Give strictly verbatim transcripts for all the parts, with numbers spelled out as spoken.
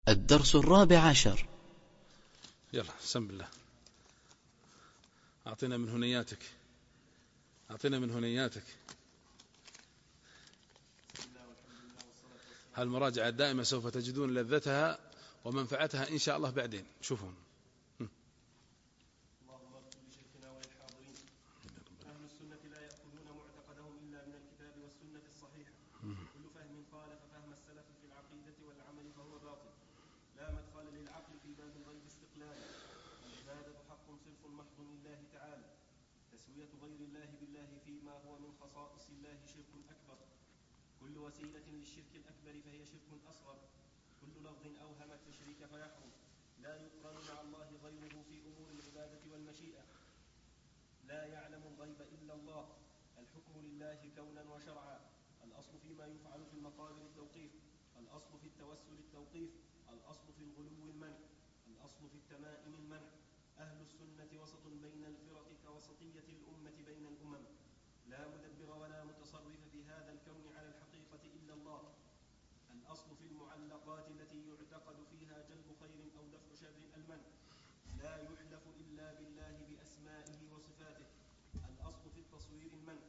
الدرس الرابع عشر. يلا سم بالله. أعطينا من هنياتك أعطينا من هنياتك هالمراجعة الدائمة سوف تجدون لذتها ومنفعتها إن شاء الله بعدين. شوفون غير الله بالله فيما هو من خصائص الله شرك أكبر. كل وسيلة للشرك الأكبر فهي شرك أصغر. كل لفظ أوهم التشريك فيحرم. لا يقرن مع الله غيره في أمور العبادة والمشيئة. لا يعلم الغيب إلا الله. الحكم لله كونا وشرعا. الأصل فيما يفعل في المقابر التوقيف. الأصل في التوسل التوقيف. الأصل في الغلو المنع. الأصل في التمائم المنع. أهل السنة وسط بين الفرق كوسطية الأمة بين الأمم. لا مدبر ولا متصرف في هذا الكون على الحقيقة إلا الله. الأصل في المعلقات التي يعتقد فيها جلب خير أو دفع شر المنع. لا يحلف إلا بالله بأسمائه وصفاته. الأصل في التصوير المنع.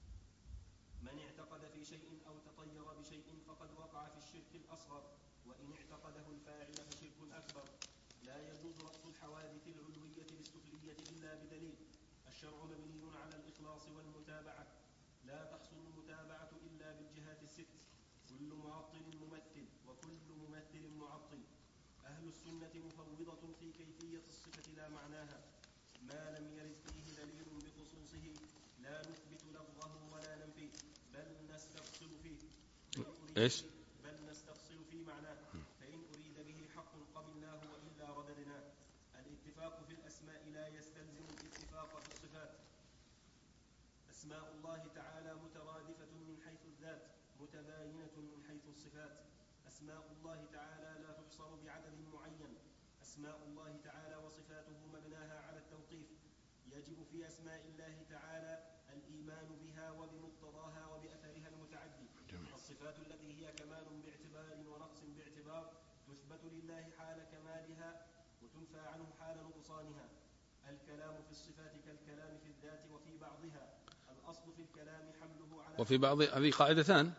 من اعتقد في شيء أو تطير بشيء فقد وقع في الشرك الأصغر، وإن اعتقده الفاعل فشرك أكبر. لا يجوز رأس الحوادث العلوية السفلية إلا بدليل. الشرع مبني على الإخلاص والمتابعة. لا تحصل المتابعة إلا بالجهات الست. كل معطل ممثل وكل ممثل معطل. أهل السنة مفوضة في كيفية الصفة لا معناها. ما لم يرد فيه دليل بخصوصه لا نثبت لفظه ولا ننفيه، بل نستفصل فيه إيش؟ بل نستفصل في معناه. فإن أريد به حق قبلناه وإلا رددناه. الاتفاق في الأسماء لا يستلزم الاتفاق في الصفات. أسماء الله تعالى مترادفة من حيث الذات، متباينة من حيث الصفات. أسماء الله تعالى لا تحصر بعدد معين. أسماء الله تعالى وصفاته مبناها على التوقيف. يجب في أسماء الله تعالى الإيمان بها وبمقتضاها وبأثرها المتعدي. الصفات التي هي كمال باعتبار ونقص باعتبار تثبت لله حال كمالها وتنفى عنه حال نقصانها. الكلام في الصفات كالكلام في الذات وفي بعضها. الأصل في الكلام حمله على وفي بعض. هذه قاعدتان.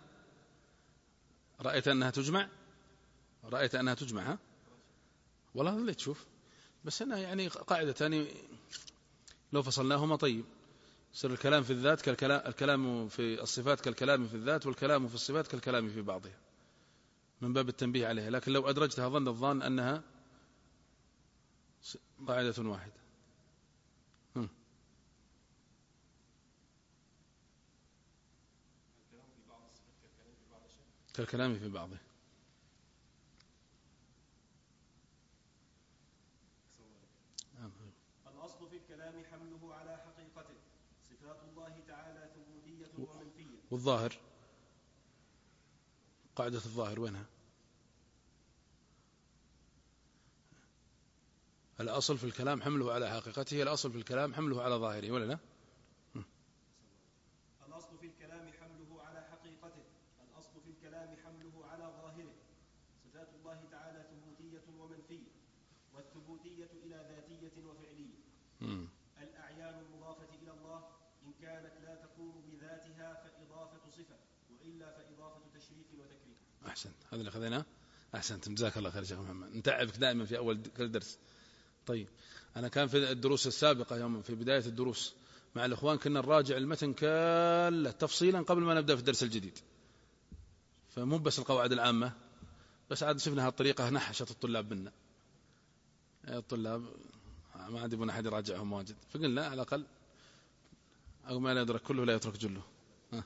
رأيت أنها تجمع رأيت أنها تجمع ها؟ والله اللي تشوف بس أنا يعني قاعدة ثانية لو فصلناهما طيب. سر الكلام في الذات كالكلام الكلام في الصفات كالكلام في الذات، والكلام في الصفات كالكلام في بعضها، من باب التنبيه عليها. لكن لو أدرجتها ظن الظان أنها قاعدة واحدة. هم. كالكلام في بعضه. الأصل في الكلام حمله على حقيقته. صفات الله تعالى ثبوتية ومنفية. والظاهر قاعدة الظاهر وينها؟ الأصل في الكلام حمله على حقيقته. الأصل في الكلام حمله على ظاهره ولا لا؟ الأصل في الكلام حمله على حقيقته. الأصل في الكلام حمله على ظاهره. صفات الله تعالى ثبوتية ومنفية، والثبوتية إلى ذاتية وفعلية. م. الأعيان المضافة إلى الله إن كانت لا تقوم بذاتها فإضافة صفة، وإلا فإضافة تشريف وتكريم. أحسنت. هذا اللي أخذناه. أحسنت. جزاك الله خير شيخ محمد. نتعبك دائما في أول كل درس. طيب أنا كان في الدروس السابقة يوم في بداية الدروس مع الإخوان كنا نراجع المتن كله تفصيلا قبل ما نبدأ في الدرس الجديد، فمو بس القواعد العامة بس. عاد شفنا هالطريقة نحشت الطلاب منا. الطلاب ما عاد يبون أحد يراجعهم واجد، فقلنا على الأقل أو ما لا يدرك كله لا يترك جله. ها.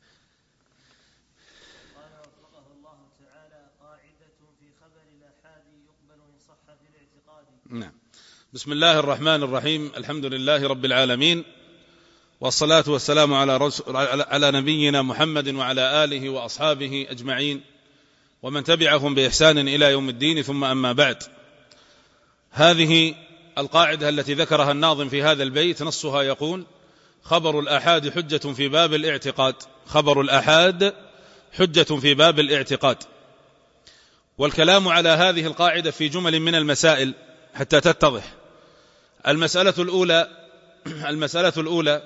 قال وفقه الله تعالى قاعدة في خبر الآحاد يقبل إن صح في الاعتقاد. نعم. بسم الله الرحمن الرحيم. الحمد لله رب العالمين، والصلاة والسلام على, رسول على نبينا محمد وعلى آله وأصحابه أجمعين ومن تبعهم بإحسان إلى يوم الدين. ثم أما بعد، هذه القاعدة التي ذكرها الناظم في هذا البيت نصها يقول: خبر الآحاد حجة في باب الاعتقاد. خبر الآحاد حجة في باب الاعتقاد. والكلام على هذه القاعدة في جمل من المسائل حتى تتضح. المسألة الأولى المسألة الأولى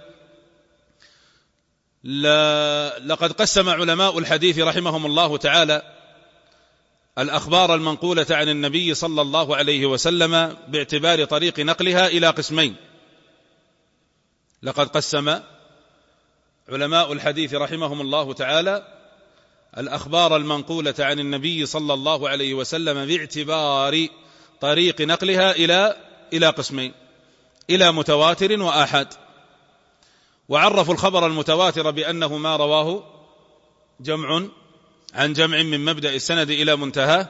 لقد قسم علماء الحديث رحمهم الله تعالى الأخبار المنقولة عن النبي صلى الله عليه وسلم باعتبار طريق نقلها إلى قسمين. لقد قسم علماء الحديث رحمهم الله تعالى الأخبار المنقولة عن النبي صلى الله عليه وسلم باعتبار طريق نقلها إلى إلى قسمين، إلى متواتر وآحاد. وعرفوا الخبر المتواتر بأنه ما رواه جمع عن جمع من مبدأ السند إلى منتهى،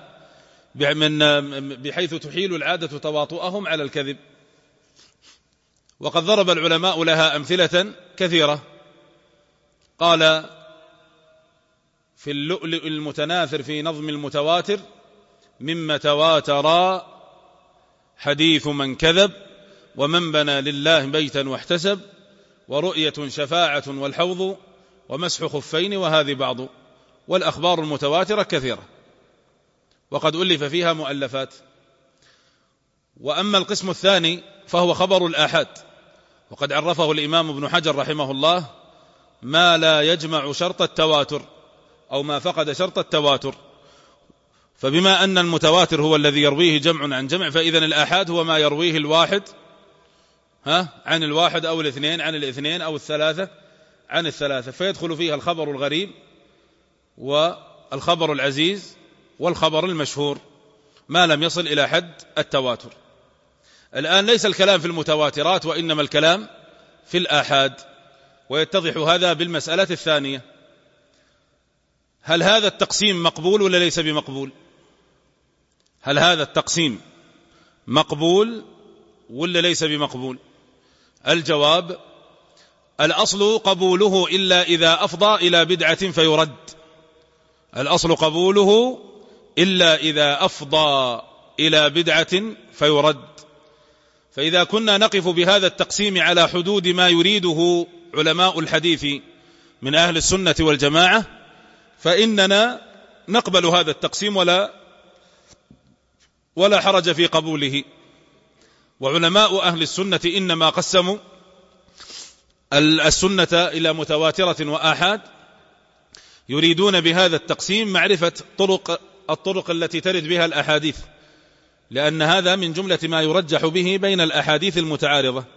بحيث تحيل العادة تواطؤهم على الكذب. وقد ضرب العلماء لها أمثلة كثيرة. قال في اللؤلؤ المتناثر في نظم المتواتر: مما تواتر حديث من كذب، ومن بنى لله بيتا واحتسب، ورؤية شفاعة والحوض، ومسح خفين، وهذه بعض. والأخبار المتواترة كثيرة وقد ألف فيها مؤلفات. وأما القسم الثاني فهو خبر الآحاد، وقد عرفه الإمام ابن حجر رحمه الله: ما لا يجمع شرط التواتر، أو ما فقد شرط التواتر. فبما أن المتواتر هو الذي يرويه جمع عن جمع، فإذن الآحاد هو ما يرويه الواحد ها عن الواحد، أو الاثنين عن الاثنين، أو الثلاثة عن الثلاثة، فيدخل فيها الخبر الغريب والخبر العزيز والخبر المشهور ما لم يصل إلى حد التواتر. الآن ليس الكلام في المتواترات، وإنما الكلام في الآحاد. ويتضح هذا بالمسألة الثانية: هل هذا التقسيم مقبول ولا ليس بمقبول؟ هل هذا التقسيم مقبول ولا ليس بمقبول؟ الجواب: الأصل قبوله إلا إذا أفضى إلى بدعة فيرد. الأصل قبوله إلا إذا أفضى إلى بدعة فيرد. فإذا كنا نقف بهذا التقسيم على حدود ما يريده علماء الحديث من أهل السنة والجماعة، فإننا نقبل هذا التقسيم ولا ولا حرج في قبوله. وعلماء أهل السنة إنما قسموا السنة إلى متواترة وآحاد، يريدون بهذا التقسيم معرفة طرق الطرق التي ترد بها الأحاديث، لأن هذا من جملة ما يرجح به بين الأحاديث المتعارضة.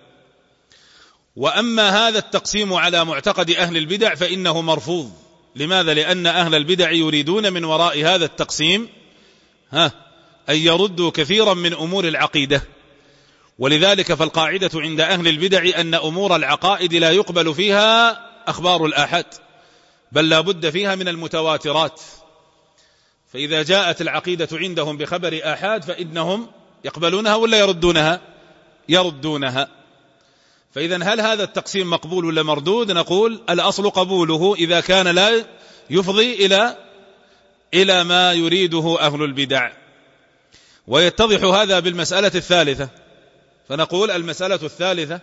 وأما هذا التقسيم على معتقد أهل البدع فإنه مرفوض. لماذا؟ لأن أهل البدع يريدون من وراء هذا التقسيم ها أن يردوا كثيرا من أمور العقيدة. ولذلك فالقاعدة عند أهل البدع أن أمور العقائد لا يقبل فيها أخبار الآحاد، بل لا بد فيها من المتواترات. فإذا جاءت العقيدة عندهم بخبر آحاد فإنهم يقبلونها ولا يردونها؟ يردونها. فإذا هل هذا التقسيم مقبول ولا مردود؟ نقول الأصل قبوله إذا كان لا يفضي إلى إلى ما يريده أهل البدع. ويتضح هذا بالمسألة الثالثة. فنقول المسألة الثالثة: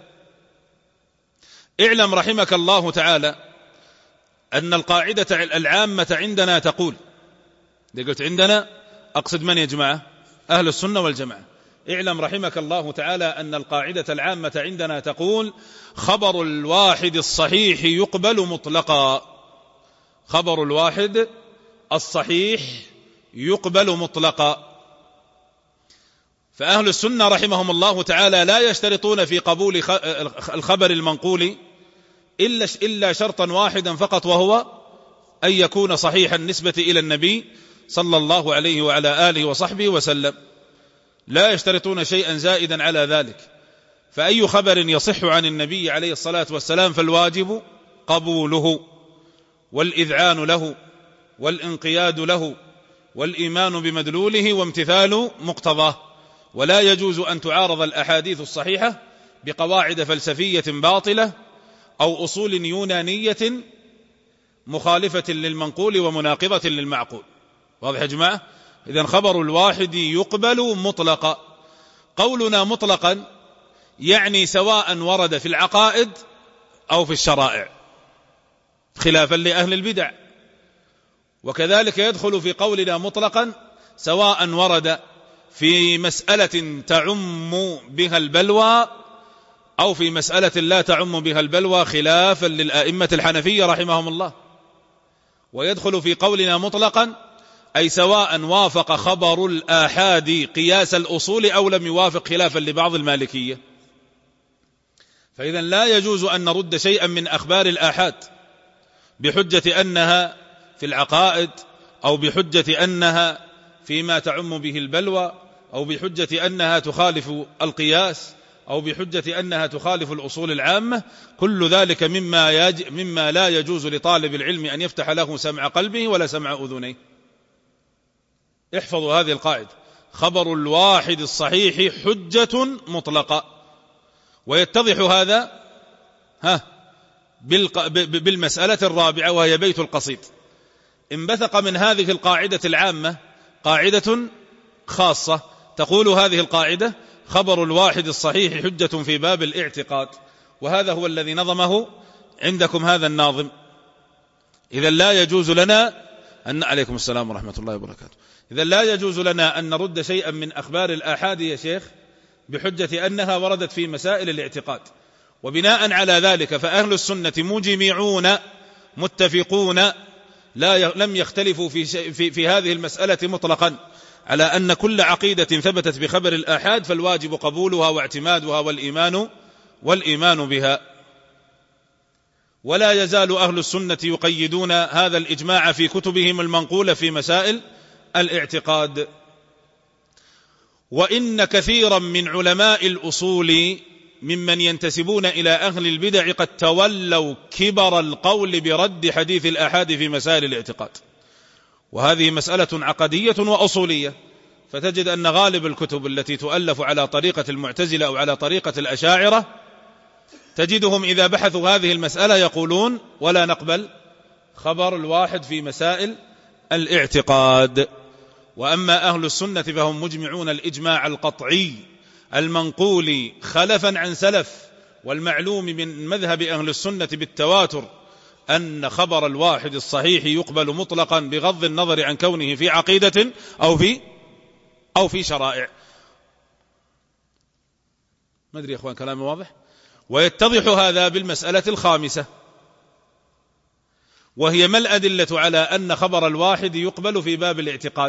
اعلم رحمك الله تعالى أن القاعدة العامة عندنا تقول، دي قلت عندنا أقصد من يا جماعة؟ أهل السنة والجماعة. اعلم رحمك الله تعالى أن القاعدة العامة عندنا تقول: خبر الواحد الصحيح يقبل مطلقا. خبر الواحد الصحيح يقبل مطلقا. فأهل السنة رحمهم الله تعالى لا يشترطون في قبول الخبر المنقول إلا إلا شرطا واحدا فقط، وهو أن يكون صحيح النسبة إلى النبي صلى الله عليه وعلى آله وصحبه وسلم. لا يشترطون شيئا زائدا على ذلك. فأي خبر يصح عن النبي عليه الصلاة والسلام فالواجب قبوله والإذعان له والانقياد له والإيمان بمدلوله وامتثال مقتضاه. ولا يجوز أن تعارض الأحاديث الصحيحة بقواعد فلسفية باطلة أو أصول يونانية مخالفة للمنقول ومناقضة للمعقول. واضح يا جماعة؟ إذن خبر الواحد يقبل مطلقا. قولنا مطلقا يعني سواء ورد في العقائد أو في الشرائع، خلافا لأهل البدع. وكذلك يدخل في قولنا مطلقا سواء ورد في مسألة تعم بها البلوى أو في مسألة لا تعم بها البلوى، خلافا للآئمة الحنفية رحمهم الله. ويدخل في قولنا مطلقا أي سواء وافق خبر الآحاد قياس الأصول أو لم يوافق، خلافا لبعض المالكية. فإذا لا يجوز أن نرد شيئا من أخبار الآحاد بحجة أنها في العقائد، أو بحجة أنها فيما تعم به البلوى، أو بحجة أنها تخالف القياس، أو بحجة أنها تخالف الأصول العامة. كل ذلك مما, يج... مما لا يجوز لطالب العلم أن يفتح له سمع قلبه ولا سمع أذنيه. احفظوا هذه القاعدة: خبر الواحد الصحيح حجة مطلقة. ويتضح هذا ها بالق... بالمسألة الرابعة، وهي بيت القصيد. انبثق من هذه القاعدة العامة قاعدة خاصة تقول هذه القاعدة: خبر الواحد الصحيح حجة في باب الاعتقاد. وهذا هو الذي نظمه عندكم هذا الناظم. إذا لا يجوز لنا أن عليكم السلام ورحمة الله وبركاته. إذا لا يجوز لنا أن نرد شيئا من أخبار الآحاد يا شيخ بحجة أنها وردت في مسائل الاعتقاد. وبناء على ذلك فأهل السنة مجمعون متفقون لا لم يختلفوا في, في, في هذه المسألة مطلقا على أن كل عقيدة ثبتت بخبر الآحاد فالواجب قبولها واعتمادها والإيمان, والإيمان بها. ولا يزال أهل السنة يقيدون هذا الإجماع في كتبهم المنقولة في مسائل الاعتقاد. وإن كثيرا من علماء الأصول ممن ينتسبون إلى أهل البدع قد تولوا كبر القول برد حديث الآحاد في مسائل الاعتقاد. وهذه مسألة عقدية وأصولية، فتجد أن غالب الكتب التي تؤلف على طريقة المعتزلة أو على طريقة الأشاعرة تجدهم إذا بحثوا هذه المسألة يقولون: ولا نقبل خبر الواحد في مسائل الاعتقاد. وأما أهل السنة فهم مجمعون الإجماع القطعي المنقول خلفا عن سلف، والمعلوم من مذهب أهل السنة بالتواتر أن خبر الواحد الصحيح يقبل مطلقا بغض النظر عن كونه في عقيدة أو في أو في شرائع. ما أدري يا أخوان كلامي واضح؟ ويتضح هذا بالمسألة الخامسة، وهي ما الأدلة على أن خبر الواحد يقبل في باب الاعتقاد؟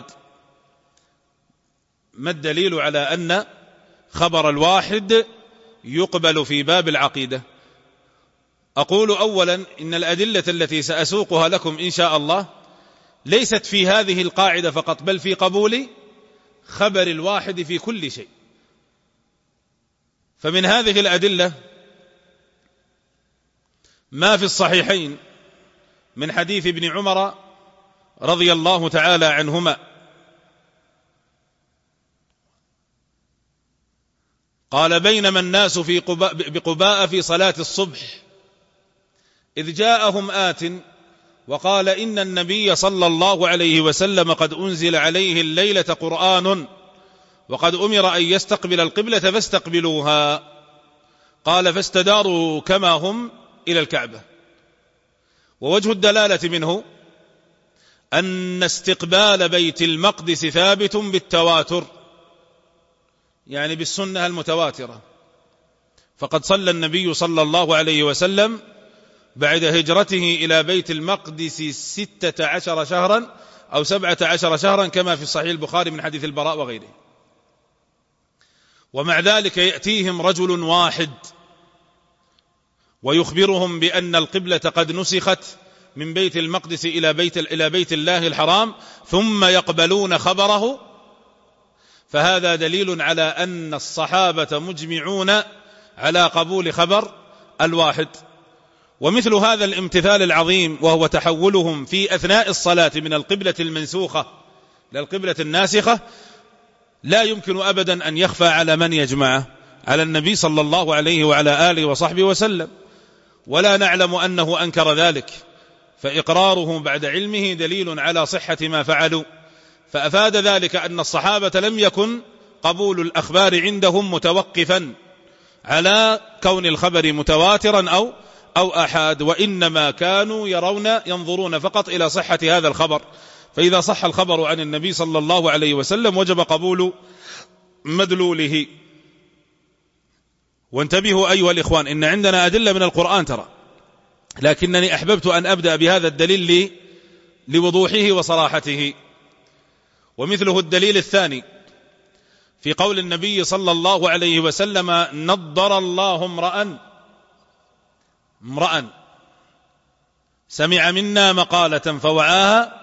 ما الدليل على أن خبر الواحد يقبل في باب العقيدة؟ أقول أولا إن الأدلة التي سأسوقها لكم إن شاء الله ليست في هذه القاعدة فقط، بل في قبول خبر الواحد في كل شيء. فمن هذه الأدلة ما في الصحيحين من حديث ابن عمر رضي الله تعالى عنهما قال: بينما الناس في قباء بقباء في صلاة الصبح إذ جاءهم آت وقال: إن النبي صلى الله عليه وسلم قد أنزل عليه الليلة قرآن وقد أمر أن يستقبل القبلة فاستقبلوها. قال: فاستداروا كما هم إلى الكعبة. ووجه الدلالة منه أن استقبال بيت المقدس ثابت بالتواتر، يعني بالسنة المتواترة. فقد صلى النبي صلى الله عليه وسلم بعد هجرته إلى بيت المقدس ستة عشر شهرا أو سبعة عشر شهرا كما في صحيح البخاري من حديث البراء وغيره. ومع ذلك يأتيهم رجل واحد ويخبرهم بأن القبلة قد نسخت من بيت المقدس إلى بيت, إلى بيت الله الحرام، ثم يقبلون خبره. فهذا دليل على أن الصحابة مجمعون على قبول خبر الواحد. ومثل هذا الامتثال العظيم وهو تحولهم في أثناء الصلاة من القبلة المنسوخة للقبلة الناسخة لا يمكن أبدا أن يخفى على من يجمعه، على النبي صلى الله عليه وعلى آله وصحبه وسلم، ولا نعلم أنه أنكر ذلك، فإقراره بعد علمه دليل على صحة ما فعلوا. فأفاد ذلك أن الصحابة لم يكن قبول الأخبار عندهم متوقفا على كون الخبر متواترا أو أو أحاد، وإنما كانوا يرون ينظرون فقط إلى صحة هذا الخبر. فإذا صح الخبر عن النبي صلى الله عليه وسلم وجب قبول مدلوله. وانتبهوا أيها الإخوان، إن عندنا أدلة من القرآن ترى، لكنني أحببت أن أبدأ بهذا الدليل لوضوحه وصراحته. ومثله الدليل الثاني في قول النبي صلى الله عليه وسلم: نضر الله امرأ امرأ سمع منا مقالة فوعاها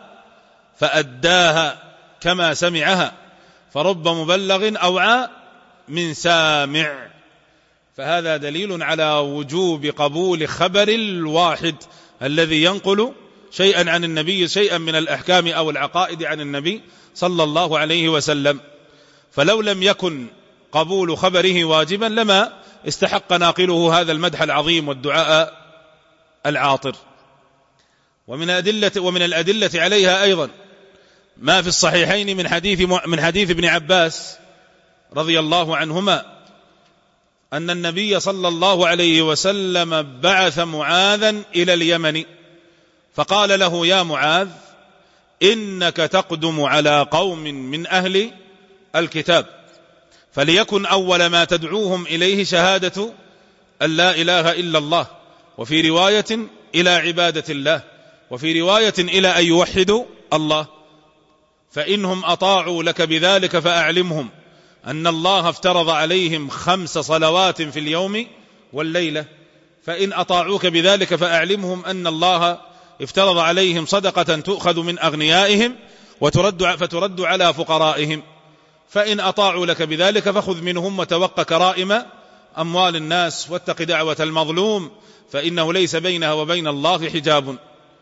فأداها كما سمعها فرب مبلغ أوعى من سامع. فهذا دليل على وجوب قبول خبر الواحد الذي ينقل شيئا عن النبي، شيئا من الأحكام أو العقائد عن النبي صلى الله عليه وسلم. فلو لم يكن قبول خبره واجبا لما استحق ناقله هذا المدح العظيم والدعاء العاطر. ومن الأدلة ومن الأدلة عليها أيضا ما في الصحيحين من حديث من حديث ابن عباس رضي الله عنهما أن النبي صلى الله عليه وسلم بعث معاذا إلى اليمن فقال له: يا معاذ، إنك تقدم على قوم من أهل الكتاب، فليكن أول ما تدعوهم إليه شهادة أن لا إله إلا الله، وفي رواية إلى عبادة الله، وفي رواية إلى أن يوحدوا الله، فإنهم أطاعوا لك بذلك فأعلمهم أن الله افترض عليهم خمس صلوات في اليوم والليلة، فإن أطاعوك بذلك فأعلمهم أن الله افترض عليهم صدقة تؤخذ من أغنيائهم وترد فترد على فقرائهم، فإن أطاعوا لك بذلك فخذ منهم وتوق كرائم أموال الناس واتق دعوة المظلوم فإنه ليس بينها وبين الله حجاب.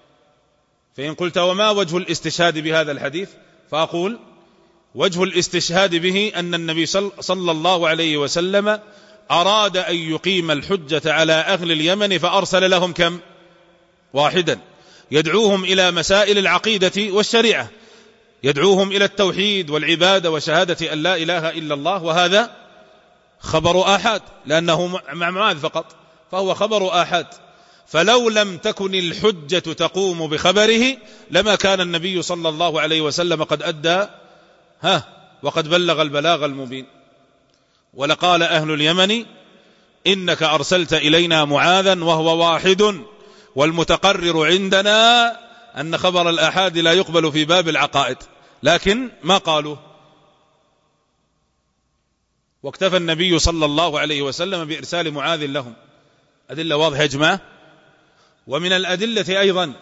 فإن قلت: وما وجه الاستشهاد بهذا الحديث؟ فأقول: وجه الاستشهاد به أن النبي صلى الله عليه وسلم أراد أن يقيم الحجة على أهل اليمن فأرسل لهم كم؟ واحدا، يدعوهم إلى مسائل العقيدة والشريعة، يدعوهم إلى التوحيد والعبادة وشهادة أن لا إله إلا الله، وهذا خبر آحاد لأنه مع معاذ فقط، فهو خبر آحاد. فلو لم تكن الحجة تقوم بخبره لما كان النبي صلى الله عليه وسلم قد أدى ها وقد بلغ البلاغ المبين. ولقال أهل اليمن: إنك أرسلت إلينا معاذا وهو واحد، والمتقرر عندنا أن خبر الآحاد لا يقبل في باب العقائد، لكن ما قالوا. واكتفى النبي صلى الله عليه وسلم بإرسال معاذ لهم. أدلة واضحة يا جماعة. ومن الأدلة أيضا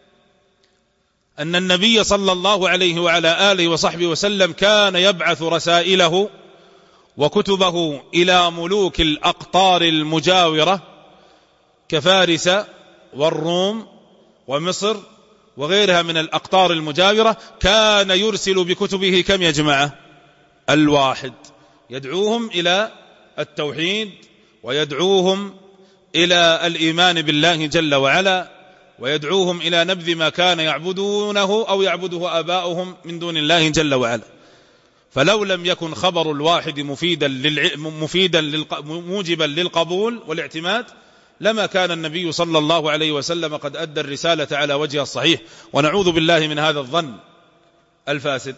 أن النبي صلى الله عليه وعلى آله وصحبه وسلم كان يبعث رسائله وكتبه إلى ملوك الأقطار المجاورة كفارس والروم ومصر وغيرها من الأقطار المجاورة، كان يرسل بكتبه كم يا جماعة؟ الواحد، يدعوهم إلى التوحيد ويدعوهم إلى الإيمان بالله جل وعلا ويدعوهم إلى نبذ ما كان يعبدونه أو يعبده آباؤهم من دون الله جل وعلا. فلو لم يكن خبر الواحد مفيدا للع... مفيدا للق... موجبا للقبول والاعتماد لما كان النبي صلى الله عليه وسلم قد أدى الرسالة على وجهها الصحيح، ونعوذ بالله من هذا الظن الفاسد.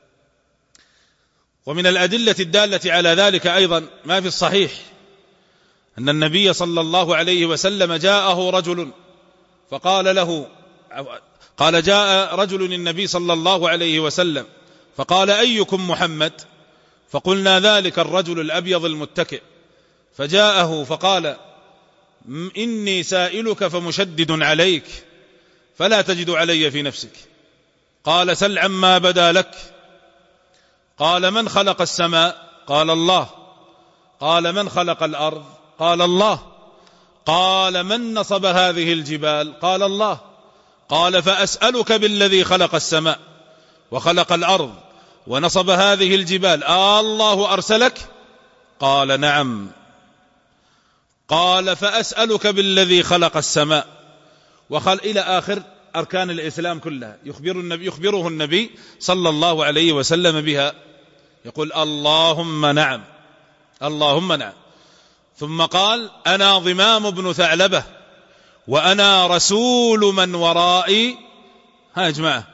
ومن الأدلة الدالة على ذلك أيضا ما في الصحيح أن النبي صلى الله عليه وسلم جاءه رجل فقال له قال جاء رجل النبي صلى الله عليه وسلم فقال: أيكم محمد؟ فقلنا: ذلك الرجل الأبيض المتكئ. فجاءه فقال: إني سائلك فمشدد عليك فلا تجد علي في نفسك. قال: سل عما بدا لك. قال: من خلق السماء؟ قال: الله. قال: من خلق الأرض؟ قال: الله. قال: من نصب هذه الجبال؟ قال: الله. قال: فأسألك بالذي خلق السماء وخلق الأرض ونصب هذه الجبال، آه الله أرسلك؟ قال: نعم. قال: فأسألك بالذي خلق السماء وخل إلى آخر أركان الإسلام كلها يخبر النبي يخبره النبي صلى الله عليه وسلم بها. يقول: اللهم نعم، اللهم نعم. ثم قال: أنا ضمام بن ثعلبة وأنا رسول من ورائي. ها يا جماعة،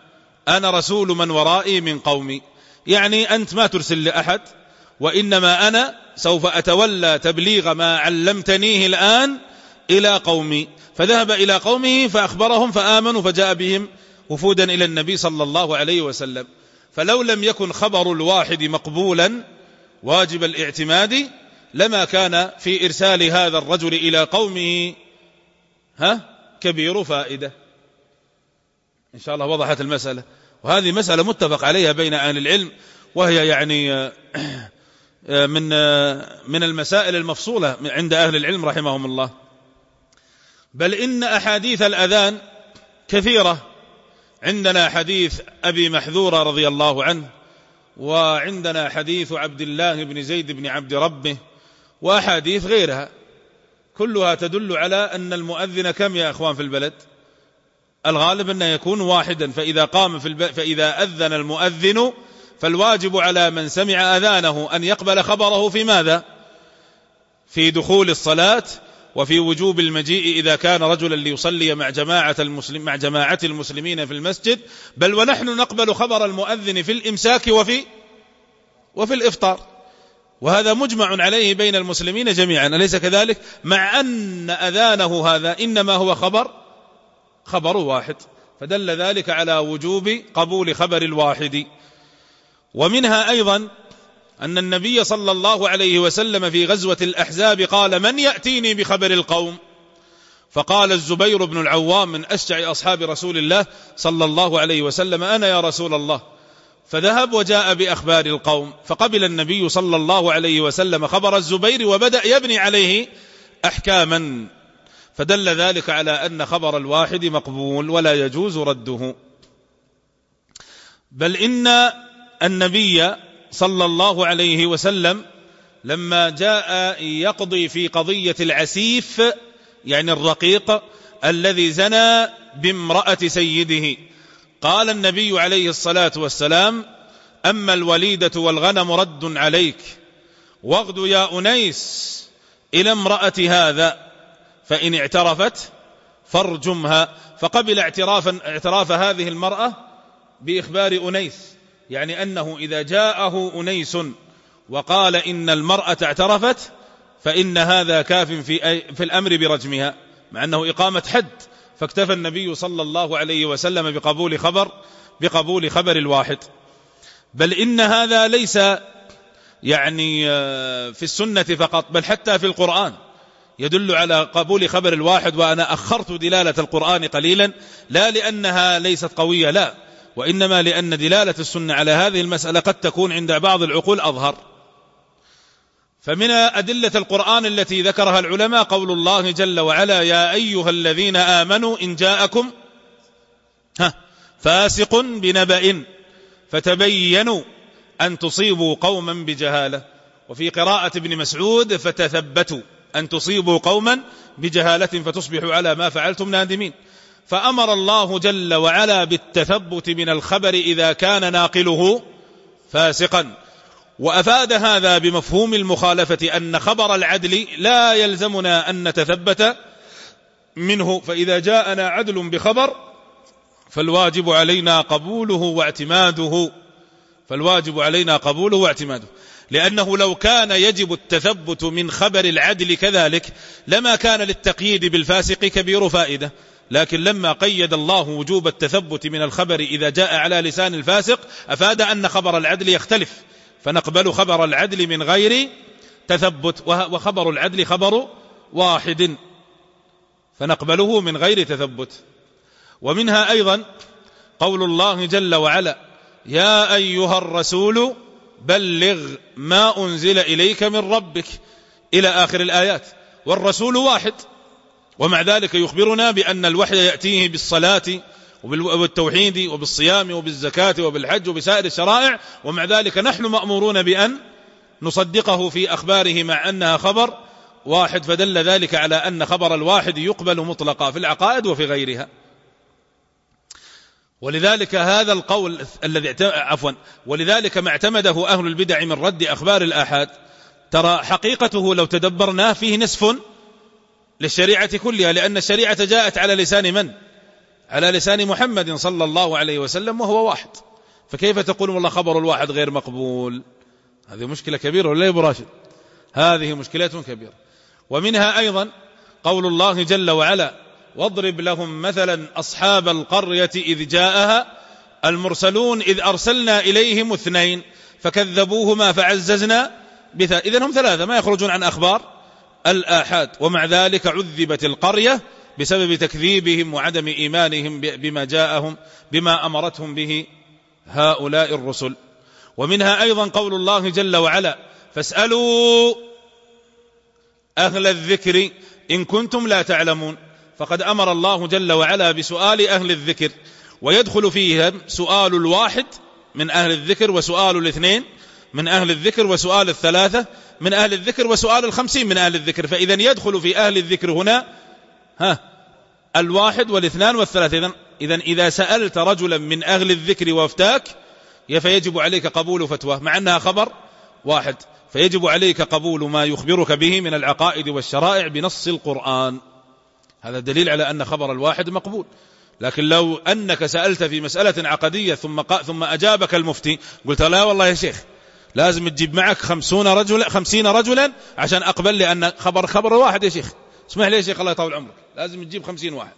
أنا رسول من ورائي من قومي، يعني أنت ما ترسل لأحد، وإنما أنا سوف أتولى تبليغ ما علمتنيه الآن إلى قومي. فذهب إلى قومه فأخبرهم فآمنوا، فجاء بهم وفودا إلى النبي صلى الله عليه وسلم. فلو لم يكن خبر الواحد مقبولا واجب الاعتماد لما كان في إرسال هذا الرجل إلى قومه ها كبير فائدة. إن شاء الله وضحت المسألة، وهذه مسألة متفق عليها بين أهل العلم، وهي يعني من من المسائل المفصولة عند أهل العلم رحمهم الله. بل إن أحاديث الأذان كثيرة، عندنا حديث أبي محذورة رضي الله عنه، وعندنا حديث عبد الله بن زيد بن عبد ربه، وأحاديث غيرها كلها تدل على أن المؤذن كم يا أخوان في البلد؟ الغالب أنه يكون واحدا. فإذا قام في الب... فإذا أذن المؤذن فالواجب على من سمع أذانه أن يقبل خبره في ماذا؟ في دخول الصلاة، وفي وجوب المجيء إذا كان رجلا ليصلي مع جماعة المسلم مع جماعة المسلمين في المسجد، بل ونحن نقبل خبر المؤذن في الإمساك وفي وفي الإفطار، وهذا مجمع عليه بين المسلمين جميعا، أليس كذلك؟ مع أن أذانه هذا إنما هو خبر خبر واحد، فدل ذلك على وجوب قبول خبر الواحد. ومنها أيضا أن النبي صلى الله عليه وسلم في غزوة الأحزاب قال: من يأتيني بخبر القوم؟ فقال الزبير بن العوام من أشجع أصحاب رسول الله صلى الله عليه وسلم: أنا يا رسول الله. فذهب وجاء بأخبار القوم، فقبل النبي صلى الله عليه وسلم خبر الزبير وبدأ يبني عليه أحكاما، فدل ذلك على أن خبر الواحد مقبول ولا يجوز رده. بل إن النبي صلى الله عليه وسلم لما جاء يقضي في قضية العسيف، يعني الرقيق الذي زنى بامرأة سيده، قال النبي عليه الصلاة والسلام: أما الوليدة والغنم رد عليك، واغد يا أنيس إلى امرأة هذا، فإن اعترفت فارجمها. فقبل اعتراف, اعتراف هذه المرأة بإخبار أنيس، يعني أنه إذا جاءه أنيس وقال إن المرأة اعترفت فإن هذا كاف في, في الأمر برجمها، مع أنه إقامة حد، فاكتفى النبي صلى الله عليه وسلم بقبول خبر بقبول خبر الواحد. بل إن هذا ليس يعني في السنة فقط، بل حتى في القرآن يدل على قبول خبر الواحد. وأنا أخرت دلالة القرآن قليلا، لا لأنها ليست قوية، لا، وإنما لأن دلالة السنة على هذه المسألة قد تكون عند بعض العقول أظهر. فمن أدلة القرآن التي ذكرها العلماء قول الله جل وعلا: يا أيها الذين آمنوا إن جاءكم ها فاسق بنبأ فتبينوا أن تصيبوا قوما بجهالة. وفي قراءة ابن مسعود: فتثبتوا أن تصيبوا قوما بجهالة فتصبحوا على ما فعلتم نادمين. فأمر الله جل وعلا بالتثبت من الخبر إذا كان ناقله فاسقا، وأفاد هذا بمفهوم المخالفة أن خبر العدل لا يلزمنا أن نتثبت منه، فإذا جاءنا عدل بخبر فالواجب علينا قبوله واعتماده فالواجب علينا قبوله واعتماده لأنه لو كان يجب التثبت من خبر العدل كذلك لما كان للتقييد بالفاسق كبير فائدة. لكن لما قيد الله وجوب التثبت من الخبر إذا جاء على لسان الفاسق أفاد أن خبر العدل يختلف، فنقبل خبر العدل من غير تثبت، وخبر العدل خبر واحد فنقبله من غير تثبت. ومنها أيضا قول الله جل وعلا: يا أيها الرسول بلغ ما أنزل إليك من ربك، إلى آخر الآيات. والرسول واحد، ومع ذلك يخبرنا بأن الوحي يأتيه بالصلاة وبالتوحيد وبالصيام وبالزكاة وبالحج وبسائر الشرائع، ومع ذلك نحن مأمورون بأن نصدقه في أخباره مع أنها خبر واحد، فدل ذلك على أن خبر الواحد يقبل مطلقا في العقائد وفي غيرها. ولذلك هذا القول الذي عفوا ولذلك ما اعتمده أهل البدع من رد أخبار الآحاد، ترى حقيقته لو تدبرناه فيه نسف للشريعة كلها، لأن الشريعة جاءت على لسان من؟ على لسان محمد صلى الله عليه وسلم وهو واحد، فكيف تقول والله خبر الواحد غير مقبول؟ هذه مشكلة كبيرة ولا يا أبو راشد؟ هذه مشكلة كبيرة. ومنها أيضا قول الله جل وعلا: واضرب لهم مثلا أصحاب القرية إذ جاءها المرسلون إذ أرسلنا إليهم اثنين فكذبوهما فعززنا بثالث. إذن هم ثلاثة ما يخرجون عن أخبار الآحاد، ومع ذلك عذبت القرية بسبب تكذيبهم وعدم إيمانهم بما جاءهم بما أمرتهم به هؤلاء الرسل. ومنها أيضا قول الله جل وعلا: فاسألوا أهل الذكر إن كنتم لا تعلمون. فقد أمر الله جل وعلا بسؤال أهل الذكر، ويدخل فيها سؤال الواحد من أهل الذكر، وسؤال الاثنين من أهل الذكر، وسؤال الثلاثة من أهل الذكر، وسؤال الخمسين من أهل الذكر. فإذا يدخل في أهل الذكر هنا ها الواحد والاثنان والثلاثة. إذن إذا سألت رجلا من أهل الذكر وافتاك فيجب عليك قبول فتواه مع أنها خبر واحد، فيجب عليك قبول ما يخبرك به من العقائد والشرائع بنص القرآن. هذا دليل على أن خبر الواحد مقبول. لكن لو أنك سألت في مسألة عقدية ثم ثم أجابك المفتي قلت لا والله يا شيخ لازم تجيب معك خمسون رجلا خمسين رجلا عشان أقبل، لأن خبر خبر واحد يا شيخ، اسمح لي يا شيخ الله يطول عمرك لازم تجيب خمسين واحد،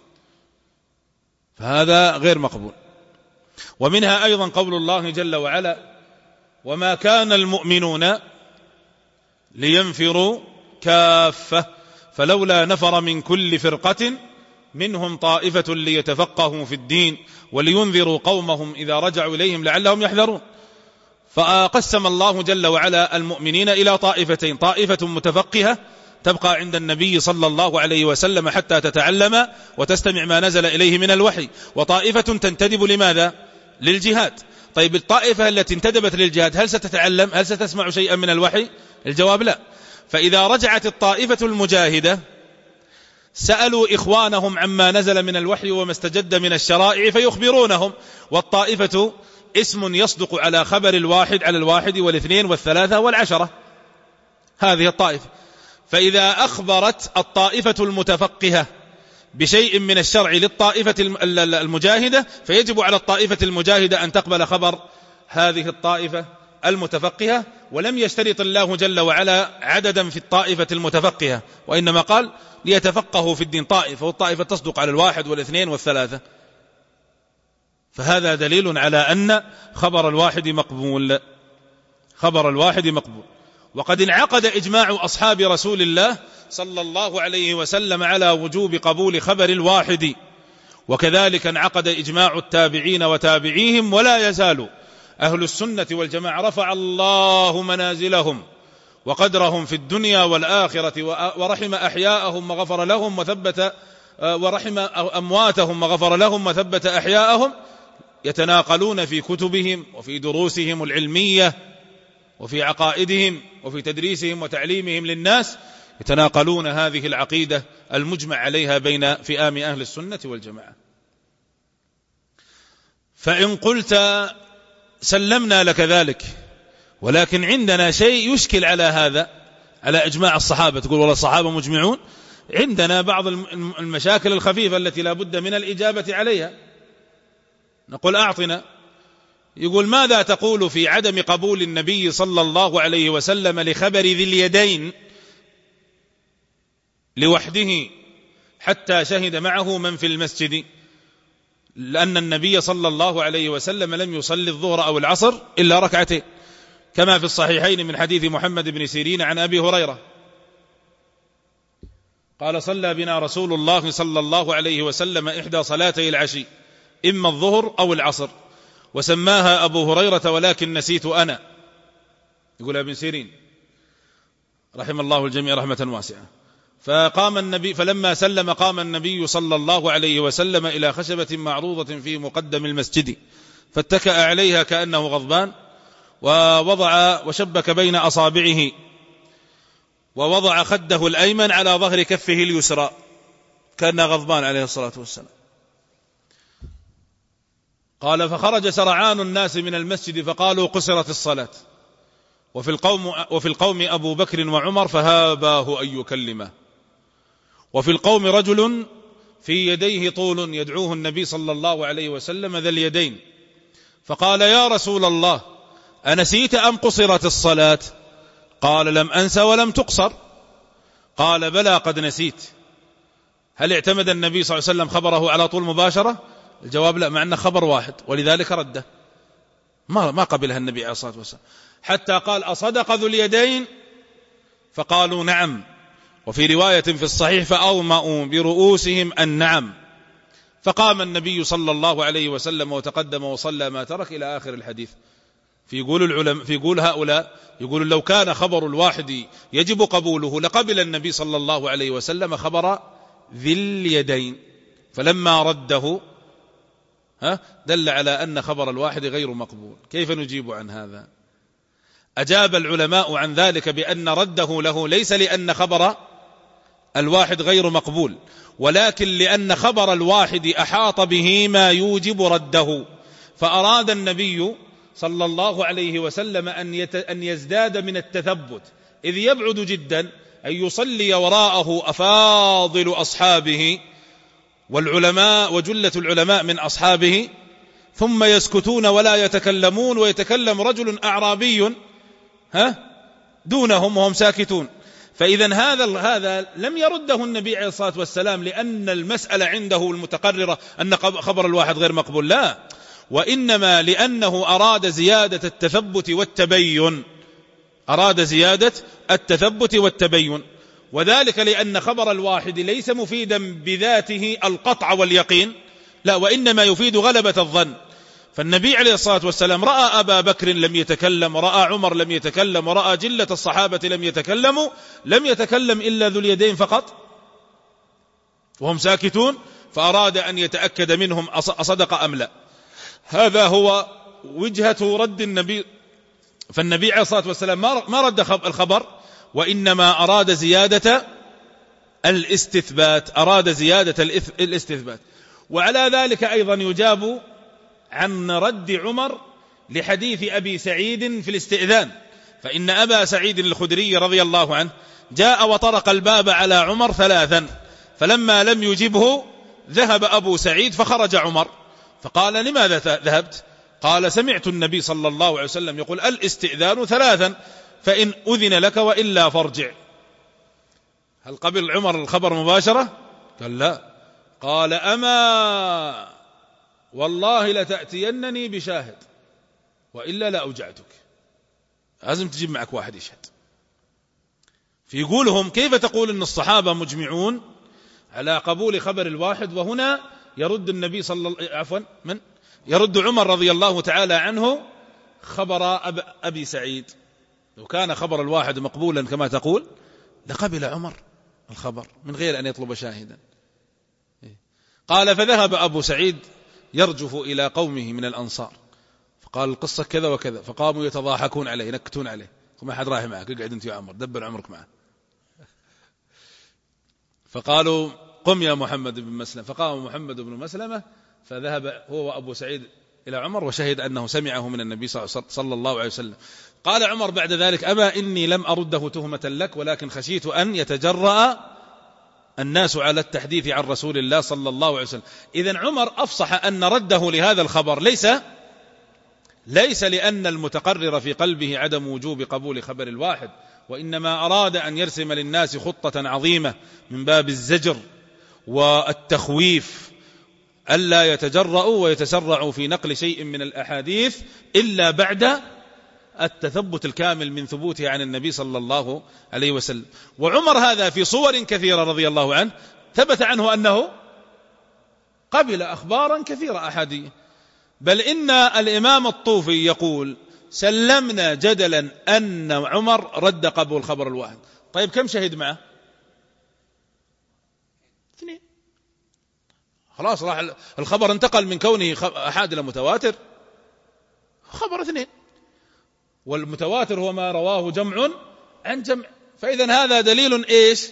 فهذا غير مقبول. ومنها أيضا قول الله جل وعلا: وما كان المؤمنون لينفروا كافة فلولا نفر من كل فرقة منهم طائفة ليتفقهوا في الدين ولينذروا قومهم إذا رجعوا إليهم لعلهم يحذرون. فقسم الله جل وعلا المؤمنين إلى طائفتين: طائفة متفقهة تبقى عند النبي صلى الله عليه وسلم حتى تتعلم وتستمع ما نزل إليه من الوحي، وطائفة تنتدب لماذا؟ للجهاد. طيب الطائفة التي انتدبت للجهاد هل ستتعلم؟ هل ستسمع شيئا من الوحي؟ الجواب لا. فإذا رجعت الطائفة المجاهدة سألوا إخوانهم عما نزل من الوحي وما استجد من الشرائع فيخبرونهم، والطائفة اسم يصدق على خبر الواحد على الواحد والاثنين والثلاثة والعشرة، هذه الطائفة. فإذا أخبرت الطائفة المتفقهة بشيء من الشرع للطائفة المجاهدة فيجب على الطائفة المجاهدة أن تقبل خبر هذه الطائفة المتفقهة. ولم يشترط الله جل وعلا عددا في الطائفة المتفقهة، وإنما قال ليتفقهوا في الدين طائفة، والطائفة تصدق على الواحد والاثنين والثلاثة. فهذا دليل على أن خبر الواحد مقبول، خبر الواحد مقبول. وقد انعقد إجماع أصحاب رسول الله صلى الله عليه وسلم على وجوب قبول خبر الواحد، وكذلك انعقد إجماع التابعين وتابعيهم. ولا يزال أهل السنة والجماعة رفع الله منازلهم وقدرهم في الدنيا والآخرة، ورحم أحياءهم وغفر لهم وثبت ورحم أمواتهم وغفر لهم وثبت أحياءهم، يتناقلون في كتبهم وفي دروسهم العلمية وفي عقائدهم وفي تدريسهم وتعليمهم للناس، يتناقلون هذه العقيدة المجمع عليها بين فئام أهل السنة والجماعة. فإن قلت سلمنا لك ذلك، ولكن عندنا شيء يشكل على هذا، على إجماع الصحابة، تقول والله الصحابة مجمعون، عندنا بعض المشاكل الخفيفة التي لا بد من الإجابة عليها. نقول أعطنا. يقول ماذا تقول في عدم قبول النبي صلى الله عليه وسلم لخبر ذي اليدين لوحده حتى شهد معه من في المسجد، لأن النبي صلى الله عليه وسلم لم يصلي الظهر أو العصر إلا ركعتين، كما في الصحيحين من حديث محمد بن سيرين عن أبي هريرة قال: صلى بنا رسول الله صلى الله عليه وسلم إحدى صلاتي العشي، إما الظهر أو العصر، وسماها أبو هريرة ولكن نسيت أنا. يقول ابن سيرين رحم الله الجميع رحمة واسعة. فقام النبي فلما سلم قام النبي صلى الله عليه وسلم إلى خشبة معروضة في مقدم المسجد فاتكأ عليها كأنه غضبان، ووضع وشبك بين أصابعه، ووضع خده الأيمن على ظهر كفه اليسرى كأنه غضبان عليه الصلاة والسلام. قال: فخرج سرعان الناس من المسجد فقالوا قصرت الصلاة، وفي القوم, وفي القوم أبو بكر وعمر فهاباه أن يكلمه، وفي القوم رجل في يديه طول يدعوه النبي صلى الله عليه وسلم ذا اليدين، فقال يا رسول الله أنسيت أم قصرت الصلاة؟ قال لم أنس ولم تقصر. قال بلى قد نسيت. هل اعتمد النبي صلى الله عليه وسلم خبره على طول مباشرة؟ الجواب لا، مع أنه خبر واحد، ولذلك رده، ما ما قبلها النبي عليه الصلاة والسلام، حتى قال أصدق ذو اليدين؟ فقالوا نعم. وفي رواية في الصحيح فأومأوا برؤوسهم النعم. فقام النبي صلى الله عليه وسلم وتقدم وصلى ما ترك إلى آخر الحديث. في يقول العلماء، في يقول هؤلاء يقول لو كان خبر الواحد يجب قبوله لقبل النبي صلى الله عليه وسلم خبر ذي اليدين، فلما رده ها دل على أن خبر الواحد غير مقبول. كيف نجيب عن هذا؟ أجاب العلماء عن ذلك بأن رده له ليس لأن خبر الواحد غير مقبول، ولكن لأن خبر الواحد أحاط به ما يوجب رده، فأراد النبي صلى الله عليه وسلم أن يزداد من التثبت، إذ يبعد جدا أن يصلي وراءه أفاضل أصحابه والعلماء وجلة العلماء من أصحابه ثم يسكتون ولا يتكلمون، ويتكلم رجل أعرابي ها دونهم وهم ساكتون. فإذا هذا هذا لم يرده النبي عليه الصلاة والسلام لأن المسألة عنده المتقررة أن خبر الواحد غير مقبول، لا، وإنما لأنه أراد زيادة التثبت والتبين، أراد زيادة التثبت والتبين، وذلك لأن خبر الواحد ليس مفيدا بذاته القطع واليقين، لا، وإنما يفيد غلبة الظن. فالنبي عليه الصلاة والسلام رأى أبا بكر لم يتكلم، ورأى عمر لم يتكلم، ورأى جلة الصحابة لم يتكلموا، لم يتكلم إلا ذو اليدين فقط وهم ساكتون، فأراد أن يتأكد منهم أصدق أم لا. هذا هو وجهة رد النبي. فالنبي عليه الصلاة والسلام ما رد الخبر، وإنما أراد زيادة الاستثبات، أراد زيادة الاستثبات. وعلى ذلك أيضا يجاب عن رد عمر لحديث أبي سعيد في الاستئذان، فإن أبا سعيد الخدري رضي الله عنه جاء وطرق الباب على عمر ثلاثا، فلما لم يجبه ذهب أبو سعيد فخرج عمر، فقال لماذا ذهبت؟ قال سمعت النبي صلى الله عليه وسلم يقول الاستئذان ثلاثا فإن أذن لك وإلا فارجع. هل قبل عمر الخبر مباشرة؟ قال لا. قال أما والله لتأتينني بشاهد وإلا لا أوجعتك، لازم تجيب معك واحد يشهد. فيقولهم كيف تقول أن الصحابة مجمعون على قبول خبر الواحد، وهنا يرد النبي صلى الله عفوا من يرد عمر رضي الله تعالى عنه خبر أب أبي سعيد. لو كان خبر الواحد مقبولا كما تقول لقبل عمر الخبر من غير أن يطلب شاهدا. قال فذهب أبو سعيد يرجف إلى قومه من الأنصار، فقال القصة كذا وكذا، فقاموا يتضاحكون عليه ينكتون عليه، وما أحد راح معك، اقعد أنت يا عمر دبر عمرك معه. فقالوا قم يا محمد بن مسلمة، فقام محمد بن مسلمة فذهب هو وأبو سعيد إلى عمر وشهد أنه سمعه من النبي صلى الله عليه وسلم. قال عمر بعد ذلك أما إني لم أرده تهمة لك، ولكن خشيت أن يتجرأ الناس على التحديث عن رسول الله صلى الله عليه وسلم. إذن عمر أفصح أن رده لهذا الخبر ليس ليس لأن المتقرر في قلبه عدم وجوب قبول خبر الواحد، وإنما أراد أن يرسم للناس خطة عظيمة من باب الزجر والتخويف ألا يتجرؤوا ويتسرعوا في نقل شيء من الأحاديث إلا بعد التثبت الكامل من ثبوته عن النبي صلى الله عليه وسلم. وعمر هذا في صور كثيرة رضي الله عنه ثبت عنه أنه قبل أخبارا كثيرة أحاديث، بل إن الإمام الطوفي يقول سلمنا جدلا أن عمر رد قبول خبر الواحد. طيب كم شهد معه؟ اثنين، خلاص راح الخبر انتقل من كونه أحاد إلى متواتر، خبر اثنين، والمتواتر هو ما رواه جمع عن جمع. فإذا هذا دليل إيش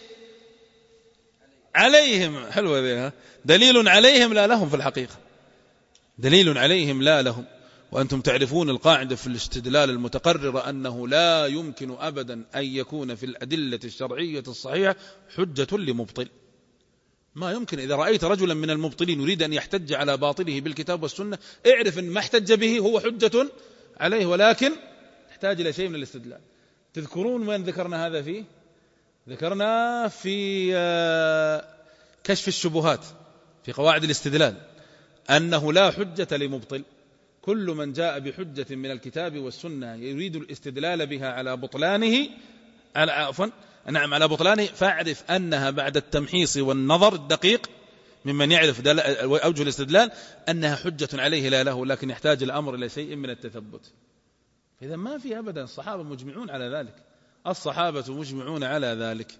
عليهم، حلوة ذي، دليل عليهم لا لهم في الحقيقة، دليل عليهم لا لهم. وأنتم تعرفون القاعدة في الاستدلال المتقررة أنه لا يمكن أبدا أن يكون في الأدلة الشرعية الصحيحة حجة لمبطل، ما يمكن. إذا رأيت رجلا من المبطلين يريد أن يحتج على باطله بالكتاب والسنة، اعرف أن ما احتج به هو حجة عليه، ولكن يحتاج إلى شيء من الاستدلال. تذكرون وين ذكرنا هذا فيه؟ ذكرنا في كشف الشبهات في قواعد الاستدلال أنه لا حجة لمبطل. كل من جاء بحجة من الكتاب والسنة يريد الاستدلال بها على بطلانه على عفوا نعم على بطلانه، فاعرف أنها بعد التمحيص والنظر الدقيق ممن يعرف أوجه الاستدلال أنها حجة عليه لا له، لكن يحتاج الأمر إلى شيء من التثبت. إذا ما في أبدا، الصحابة مجمعون على ذلك، الصحابة مجمعون على ذلك.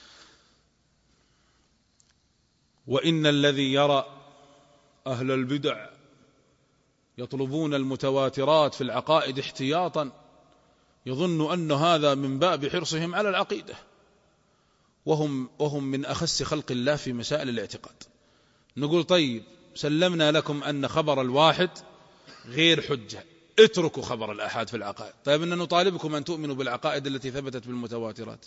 وإن الذي يرى أهل البدع يطلبون المتواترات في العقائد احتياطا يظن أن هذا من باب حرصهم على العقيدة، وهم, وهم من أخس خلق الله في مسائل الاعتقاد. نقول طيب سلمنا لكم أن خبر الواحد غير حجة، اتركوا خبر الآحاد في العقائد. طيب أننا نطالبكم أن تؤمنوا بالعقائد التي ثبتت بالمتواترات.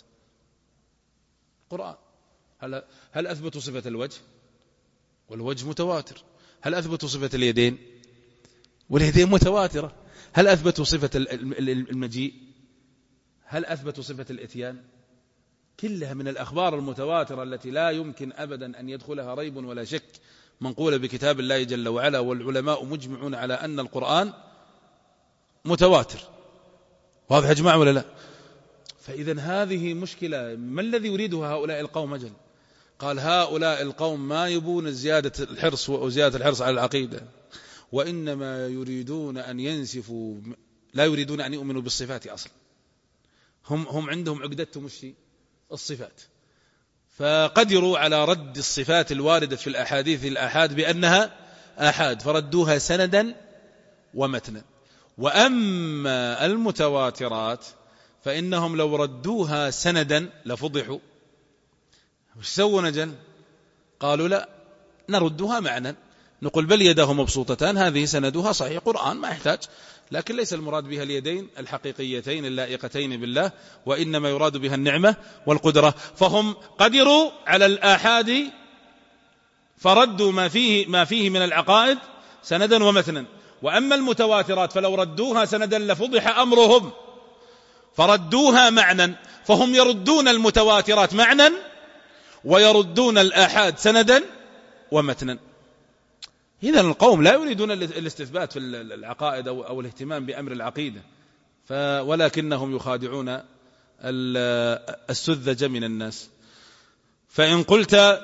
القرآن هل, هل أثبتوا صفة الوجه؟ والوجه متواتر. هل أثبتوا صفة اليدين؟ واليدين متواترة. هل أثبتوا صفة المجيء؟ هل أثبتوا صفة الإتيان؟ كلها من الأخبار المتواترة التي لا يمكن أبدا أن يدخلها ريب ولا شك، منقولة بكتاب الله جل وعلا. والعلماء مجمعون على أن القرآن متواتر. واضح يا جماعة ولا لا؟ فإذا هذه مشكلة. ما الذي يريدها هؤلاء القوم أجل؟ قال هؤلاء القوم ما يبون زيادة الحرص وزيادة الحرص على العقيدة، وإنما يريدون أن ينسفوا، لا يريدون أن يؤمنوا بالصفات أصلا. هم, هم عندهم عقدتهم الصفات، فقدروا على رد الصفات الواردة في الأحاديث الآحاد بأنها آحاد، فردوها سندا ومتنا. وأما المتواترات فإنهم لو ردوها سندا لفضحوا. وش سووا نجل؟ قالوا لا نردها معنى، نقول بل يداه مبسوطتان، هذه سندها صحيح قرآن ما يحتاج، لكن ليس المراد بها اليدين الحقيقيتين اللائقتين بالله، وإنما يراد بها النعمة والقدرة. فهم قدروا على الآحاد فردوا ما فيه, ما فيه من العقائد سندا ومتنا. وأما المتواترات فلو ردوها سندا لفضح أمرهم، فردوها معنى، فهم يردون المتواترات معنى ويردون الآحاد سندا ومتنا. إذن القوم لا يريدون الاستثبات في العقائد أو الاهتمام بأمر العقيدة، ولكنهم يخادعون السذج من الناس. فإن قلت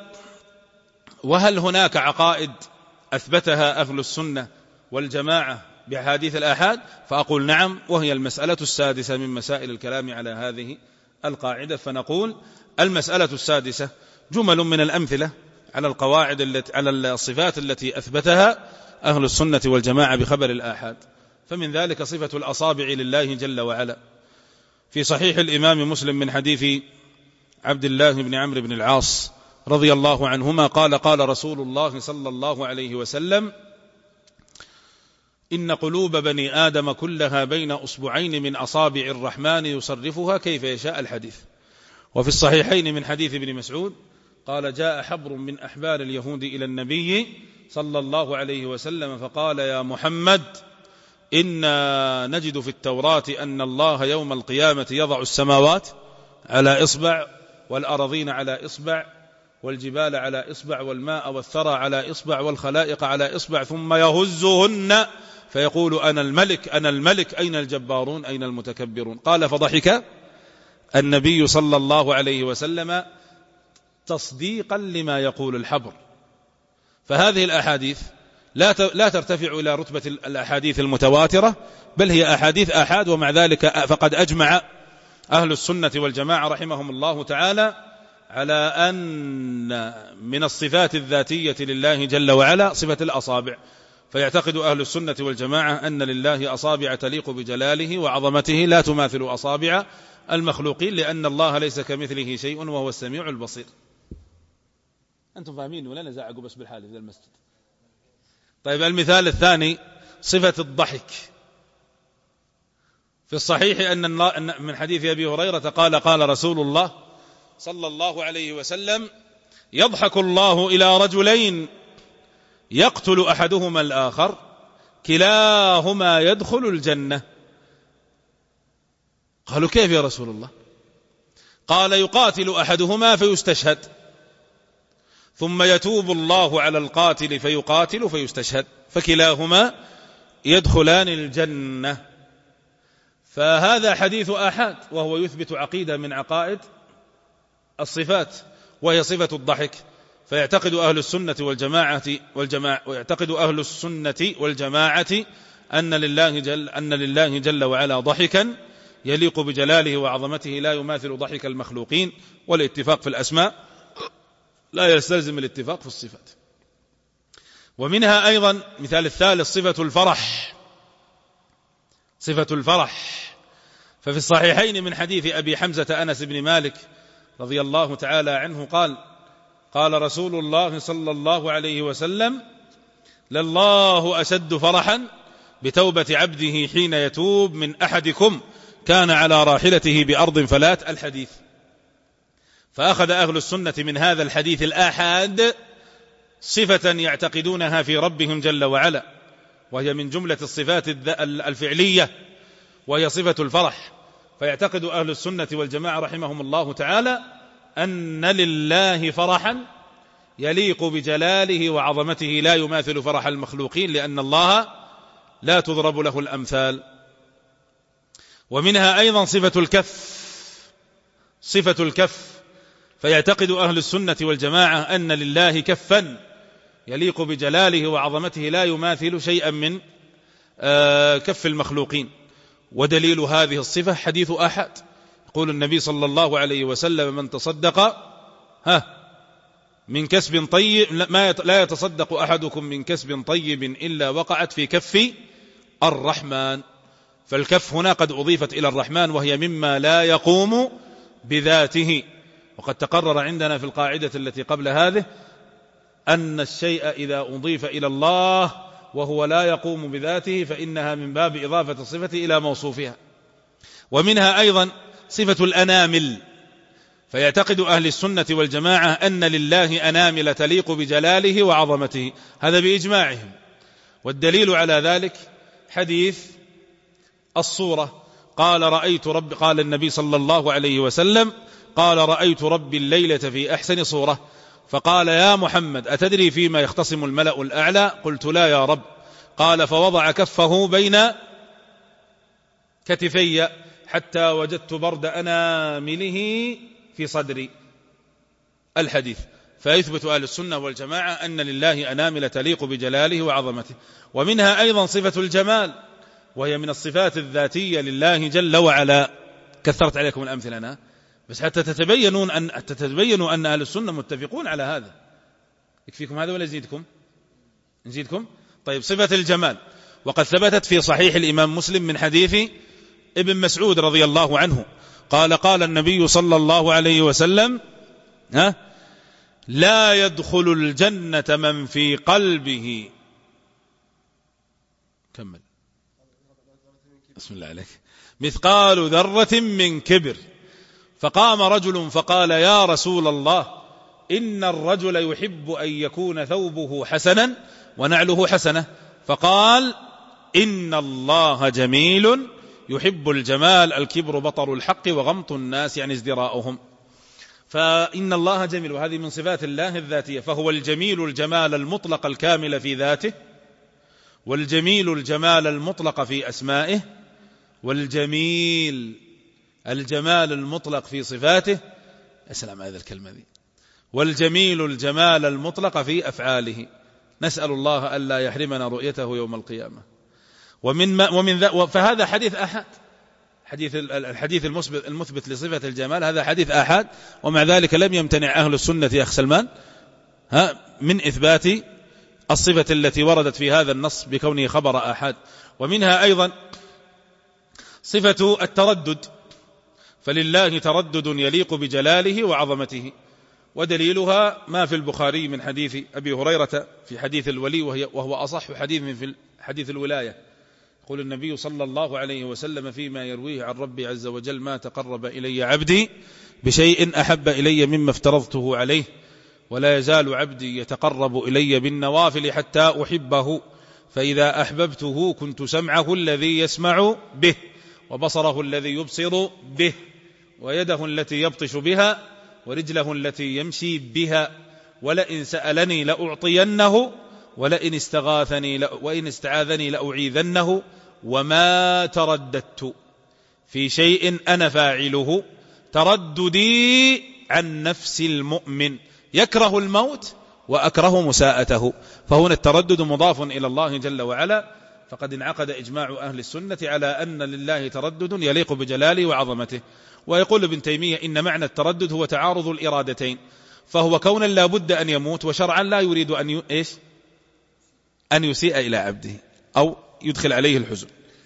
وهل هناك عقائد أثبتها أهل السنة والجماعة بأحاديث الآحاد؟ فأقول نعم، وهي المسألة السادسة من مسائل الكلام على هذه القاعدة. فنقول المسألة السادسة جمل من الأمثلة على القواعد التي على الصفات التي أثبتها أهل السنة والجماعة بخبر الآحاد. فمن ذلك صفة الأصابع لله جل وعلا. في صحيح الإمام مسلم من حديث عبد الله بن عمرو بن العاص رضي الله عنهما قال قال رسول الله صلى الله عليه وسلم إن قلوب بني آدم كلها بين أصبعين من أصابع الرحمن يصرفها كيف يشاء الحديث. وفي الصحيحين من حديث ابن مسعود قال جاء حبر من أحبار اليهود إلى النبي صلى الله عليه وسلم فقال يا محمد إنا نجد في التوراة أن الله يوم القيامة يضع السماوات على إصبع والأرضين على إصبع والجبال على إصبع والماء والثرى على إصبع والخلائق على إصبع ثم يهزهن فيقول أنا الملك أنا الملك أين الجبارون أين المتكبرون. قال فضحك النبي صلى الله عليه وسلم تصديقا لما يقول الحبر. فهذه الأحاديث لا لا ترتفع إلى رتبة الأحاديث المتواترة، بل هي أحاديث آحاد. ومع ذلك فقد أجمع أهل السنة والجماعة رحمهم الله تعالى على أن من الصفات الذاتية لله جل وعلا صفة الأصابع. فيعتقد أهل السنة والجماعة أن لله أصابع تليق بجلاله وعظمته لا تماثل أصابع المخلوقين، لأن الله ليس كمثله شيء وهو السميع البصير. أنتم فاهمين ولا نزعقوا بس بالحال في المسجد؟ طيب المثال الثاني صفة الضحك. في الصحيح أن من حديث أبي هريرة قال قال رسول الله صلى الله عليه وسلم يضحك الله إلى رجلين يقتل أحدهما الآخر كلاهما يدخل الجنة. قالوا كيف يا رسول الله؟ قال يقاتل أحدهما فيستشهد ثم يتوب الله على القاتل فيقاتل فيستشهد فكلاهما يدخلان الجنة. فهذا حديث آحاد وهو يثبت عقيدة من عقائد الصفات وهي صفة الضحك. فيعتقد أهل السنة والجماعة والجماعة ويعتقد أهل السنة والجماعة أن لله جل أن لله جل وعلا ضحكا يليق بجلاله وعظمته لا يماثل ضحك المخلوقين. والاتفاق في الأسماء لا يستلزم الاتفاق في الصفات. ومنها أيضا مثال الثالث صفة الفرح. صفة الفرح ففي الصحيحين من حديث أبي حمزة أنس بن مالك رضي الله تعالى عنه قال قال رسول الله صلى الله عليه وسلم لله أشد فرحا بتوبة عبده حين يتوب من أحدكم كان على راحلته بأرض فلات الحديث. فأخذ أهل السنة من هذا الحديث الآحاد صفة يعتقدونها في ربهم جل وعلا وهي من جملة الصفات الفعلية وهي صفة الفرح. فيعتقد أهل السنة والجماعة رحمهم الله تعالى أن لله فرحا يليق بجلاله وعظمته لا يماثل فرح المخلوقين لأن الله لا تضرب له الأمثال. ومنها أيضا صفة الكف. صفة الكف فيعتقد أهل السنة والجماعة أن لله كفا يليق بجلاله وعظمته لا يماثل شيئا من كف المخلوقين. ودليل هذه الصفة حديث آحاد. يقول النبي صلى الله عليه وسلم من تصدق ها من كسب طيب ما لا يتصدق أحدكم من كسب طيب إلا وقعت في كف الرحمن. فالكف هنا قد أضيفت إلى الرحمن وهي مما لا يقوم بذاته. وقد تقرر عندنا في القاعدة التي قبل هذه أن الشيء إذا أضيف إلى الله وهو لا يقوم بذاته فإنها من باب إضافة الصفة إلى موصوفها. ومنها أيضا صفة الأنامل. فيعتقد أهل السنة والجماعة أن لله أنامل تليق بجلاله وعظمته هذا بإجماعهم. والدليل على ذلك حديث الصورة قال رأيت رب قال النبي صلى الله عليه وسلم قال رأيت ربي الليلة في أحسن صورة فقال يا محمد أتدري فيما يختصم الملأ الأعلى؟ قلت لا يا رب. قال فوضع كفه بين كتفي حتى وجدت برد أنامله في صدري الحديث. فيثبت أهل السنة والجماعة أن لله أنامل تليق بجلاله وعظمته. ومنها أيضا صفة الجمال وهي من الصفات الذاتية لله جل وعلا. كثرت عليكم الأمثلة أنا بس حتى تتبينون أن تتبينوا أن أهل السنة متفقون على هذا. يكفيكم هذا ولا نزيدكم؟ نزيدكم؟ طيب صفة الجمال وقد ثبتت في صحيح الإمام مسلم من حديث ابن مسعود رضي الله عنه قال قال النبي صلى الله عليه وسلم ها لا يدخل الجنة من في قلبه كمل بسم الله عليك مثقال ذرة من كبر. فقام رجل فقال يا رسول الله إن الرجل يحب أن يكون ثوبه حسنا ونعله حسنة. فقال إن الله جميل يحب الجمال الكبر بطر الحق وغمط الناس يعني ازدراؤهم. فإن الله جميل وهذه من صفات الله الذاتية. فهو الجميل الجمال المطلق الكامل في ذاته والجميل الجمال المطلق في أسمائه والجميل الجمال المطلق في صفاته. أسلام هذا الكلمة دي. والجميل الجمال المطلق في أفعاله. نسأل الله ألا يحرمنا رؤيته يوم القيامة. ومن ومن ذا فهذا حديث أحد حديث الحديث المثبت المثبت لصفة الجمال هذا حديث أحد. ومع ذلك لم يمتنع أهل السنة يا أخ سلمان ها من إثبات الصفة التي وردت في هذا النص بكونه خبر أحد. ومنها أيضا صفة التردد. فلله تردد يليق بجلاله وعظمته. ودليلها ما في البخاري من حديث أبي هريرة في حديث الولي وهي وهو أصح حديث في حديث الولاية. يقول النبي صلى الله عليه وسلم فيما يرويه عن ربي عز وجل ما تقرب إلي عبدي بشيء أحب إلي مما افترضته عليه. ولا يزال عبدي يتقرب إلي بالنوافل حتى أحبه، فإذا أحببته كنت سمعه الذي يسمع به، وبصره الذي يبصر به، ويده التي يبطش بها، ورجله التي يمشي بها، ولئن سألني لأعطينه، ولئن استغاثني ل... وإن استعاذني لأعيذنه، وما ترددت في شيء أنا فاعله ترددي عن نفس المؤمن يكره الموت وأكره مساءته. فهنا التردد مضاف إلى الله جل وعلا، فقد انعقد إجماع أهل السنة على أن لله تردد يليق بجلاله وعظمته. ويقول ابن تيمية إن معنى التردد هو تعارض الإرادتين، فهو كونا لا بد أن يموت، وشرعا لا يريد أن ي... إيش؟ أن يسيء إلى عبده أو يدخل عليه الحزن.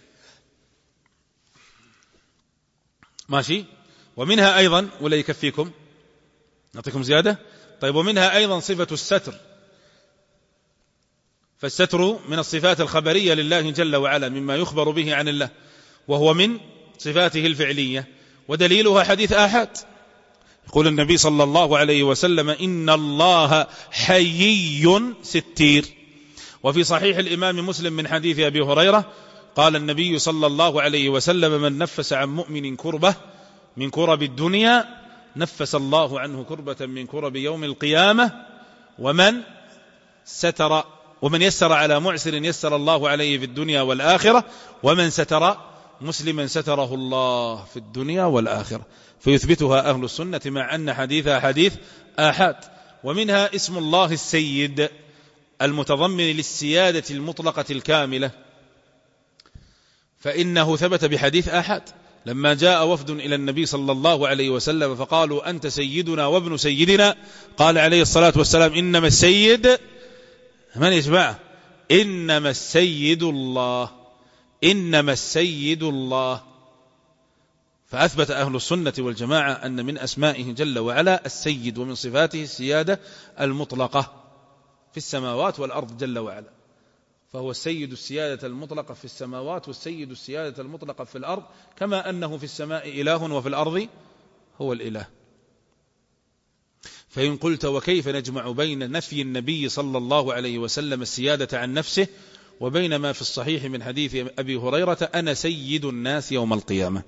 ماشي. ومنها أيضا، ولا يكفيكم نعطيكم زيادة؟ طيب. ومنها أيضا صفة الستر، فالستر من الصفات الخبرية لله جل وعلا مما يخبر به عن الله، وهو من صفاته الفعلية، ودليلها حديث آحاد. يقول النبي صلى الله عليه وسلم إن الله حيي ستير. وفي صحيح الإمام مسلم من حديث أبي هريرة قال النبي صلى الله عليه وسلم من نفس عن مؤمن كربة من كرب الدنيا نفس الله عنه كربة من كرب يوم القيامة، ومن ستر ومن يسر على معسر يسر الله عليه في الدنيا والآخرة، ومن ستر مسلما ستره الله في الدنيا والآخرة. فيثبتها أهل السنة مع أن حديثها حديث آحاد. ومنها اسم الله السيد المتضمن للسيادة المطلقة الكاملة، فإنه ثبت بحديث آحاد لما جاء وفد إلى النبي صلى الله عليه وسلم فقالوا أنت سيدنا وابن سيدنا، قال عليه الصلاة والسلام إنما السيد من يجمعه؟ إنما السيد الله، إنما السيد الله. فأثبت أهل السنة والجماعة أن من أسمائه جل وعلا السيد، ومن صفاته السيادة المطلقة في السماوات والأرض جل وعلا، فهو السيد السيادة المطلقة في السماوات والسيد السيادة المطلقة في الأرض، كما أنه في السماء إله وفي الأرض هو الإله. فإن قلت وكيف نجمع بين نفي النبي صلى الله عليه وسلم السيادة عن نفسه وبين ما في الصحيح من حديث أبي هريرة أنا سيد الناس يوم القيامة؟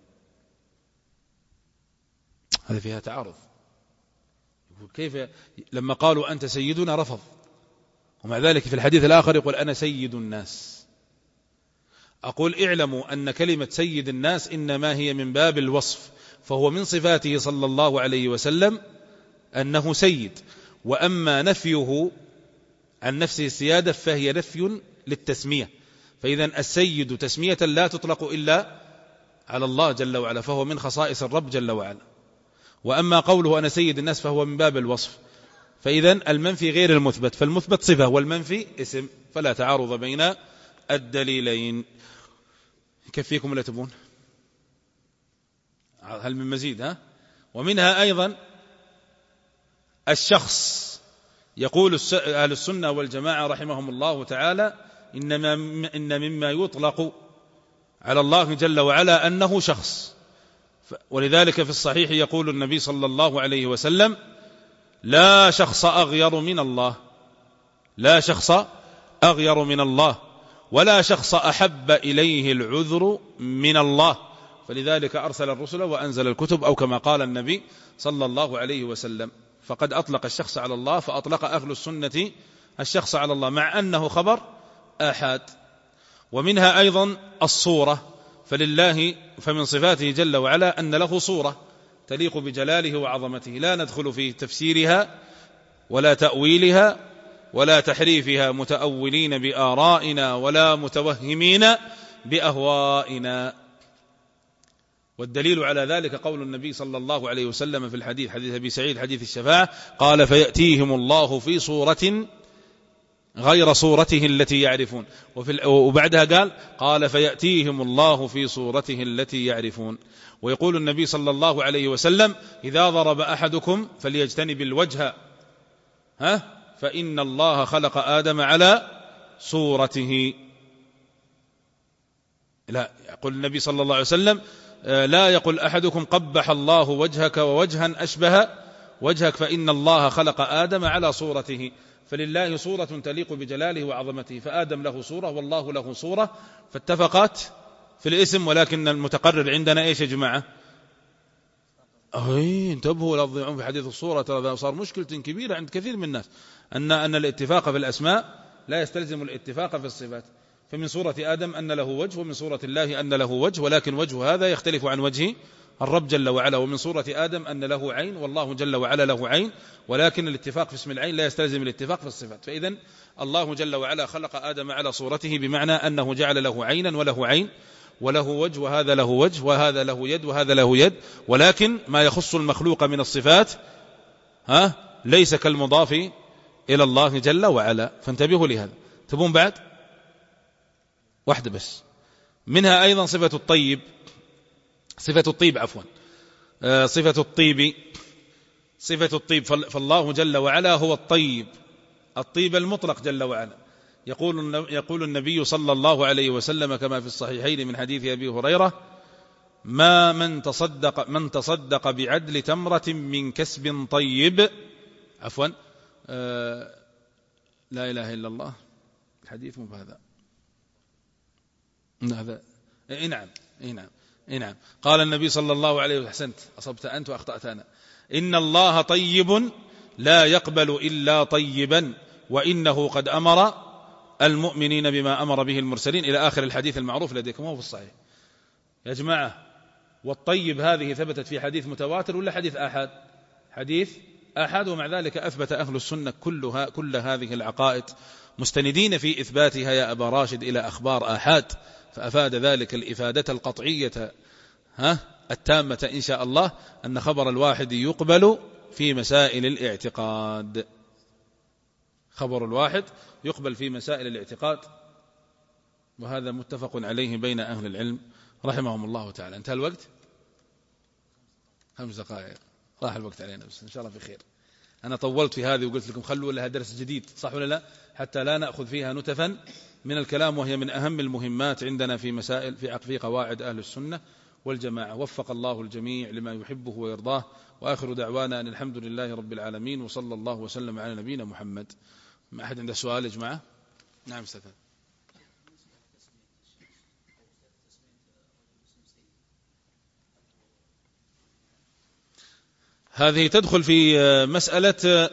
هذا فيها تعارض. كيف لما قالوا أنت سيدنا رفض، ومع ذلك في الحديث الآخر يقول أنا سيد الناس. أقول اعلموا أن كلمة سيد الناس إنما هي من باب الوصف، فهو من صفاته صلى الله عليه وسلم أنه سيد، وأما نفيه عن نفسه السيادة فهي نفي للتسمية، فإذا السيد تسمية لا تطلق إلا على الله جل وعلا، فهو من خصائص الرب جل وعلا. وأما قوله أنا سيد الناس فهو من باب الوصف، فإذا المنفي غير المثبت، فالمثبت صفة والمنفي اسم، فلا تعارض بين الدليلين. يكفيكم ولا تبون؟ هل من مزيد؟ ها؟ ومنها أيضا الشخص. يقول أهل السنة والجماعة رحمهم الله تعالى إنما إن مما يطلق على الله جل وعلا أنه شخص، ولذلك في الصحيح يقول النبي صلى الله عليه وسلم لا شخص أغير من الله، لا شخص أغير من الله، ولا شخص أحب إليه العذر من الله، فلذلك أرسل الرسل وأنزل الكتب، أو كما قال النبي صلى الله عليه وسلم. فقد أطلق الشخص على الله، فأطلق أهل السنة الشخص على الله مع أنه خبر آحاد. ومنها أيضا الصورة، فلله فمن صفاته جل وعلا أن له صورة تليق بجلاله وعظمته، لا ندخل في تفسيرها ولا تأويلها ولا تحريفها متأولين بآرائنا ولا متوهمين بأهوائنا. والدليل على ذلك قول النبي صلى الله عليه وسلم في الحديث حديث أبي سعيد حديث الشفاعة قال فيأتيهم الله في صورة غير صورته التي يعرفون، وبعدها قال قال فيأتيهم الله في صورته التي يعرفون. ويقول النبي صلى الله عليه وسلم إذا ضرب أحدكم فليجتنب الوجه ها فإن الله خلق آدم على صورته. لا، يقول النبي صلى الله عليه وسلم لا يقول أحدكم قبح الله وجهك ووجها أشبه وجهك فإن الله خلق آدم على صورته، فلله صورة تليق بجلاله وعظمته، فآدم له صورة والله له صورة، فاتفقت في الاسم. ولكن المتقرر عندنا إيش يا جماعة؟ أي انتبهوا لا تضيعون في حديث الصورة، ترى صار مشكلة كبيرة عند كثير من الناس أن أن الاتفاق في الأسماء لا يستلزم الاتفاق في الصفات. فمن صورة آدم أن له وجه، ومن صورة الله أن له وجه، ولكن وجه هذا يختلف عن وجه الرب جل وعلا. ومن صورة آدم أن له عين، والله جل وعلا له عين، ولكن الاتفاق في اسم العين لا يستلزم الاتفاق في الصفات. فإذن الله جل وعلا خلق آدم على صورته، بمعنى أنه جعل له عينا وله عين وله وجه، وهذا له وجه وهذا له يد وهذا له يد. ولكن ما يخص المخلوق من الصفات ها ليس كالمضاف إلى الله جل وعلا، فانتبهوا لهذا. تبون بعد واحدة بس منها أيضا صفة الطيب، صفة الطيب عفوا آه صفة الطيب صفة الطيب فالله جل وعلا هو الطيب، الطيب المطلق جل وعلا. يقول يقول النبي صلى الله عليه وسلم كما في الصحيحين من حديث أبي هريرة: ما من تصدق من تصدق بعدل تمرة من كسب طيب عفوا آه لا إله إلا الله، الحديث مو بهذا هذا إيه نعم إيه نعم إيه نعم قال النبي صلى الله عليه وسلم: أحسنت، أصبت أنت وأخطأت أنا. إن الله طيب لا يقبل إلا طيبا، وإنه قد أمر المؤمنين بما أمر به المرسلين، إلى آخر الحديث المعروف لديكم وهو في الصحيح. يا جماعة، والطيب هذه ثبتت في حديث متواتر ولا حديث آحاد؟ حديث آحاد، ومع ذلك أثبت أهل السنة كلها كل هذه العقائد مستندين في إثباتها يا أبا راشد إلى أخبار آحاد، فأفاد ذلك الإفادة القطعية ها التامة إن شاء الله أن خبر الواحد يقبل في مسائل الاعتقاد، خبر الواحد يقبل في مسائل الاعتقاد، وهذا متفق عليه بين أهل العلم رحمهم الله تعالى. انتهى الوقت، خمس دقائق راح الوقت علينا، بس إن شاء الله في خير. أنا طولت في هذه وقلت لكم خلوا لها درس جديد، صح ولا لا؟ حتى لا نأخذ فيها نتفا من الكلام، وهي من أهم المهمات عندنا في مسائل في في قواعد أهل السنة والجماعة. وفق الله الجميع لما يحبه ويرضاه، وآخر دعوانا أن الحمد لله رب العالمين، وصلى الله وسلم على نبينا محمد. ما أحد عنده سؤال يا جماعة؟ نعم أستاذ. هذه تدخل في مسألة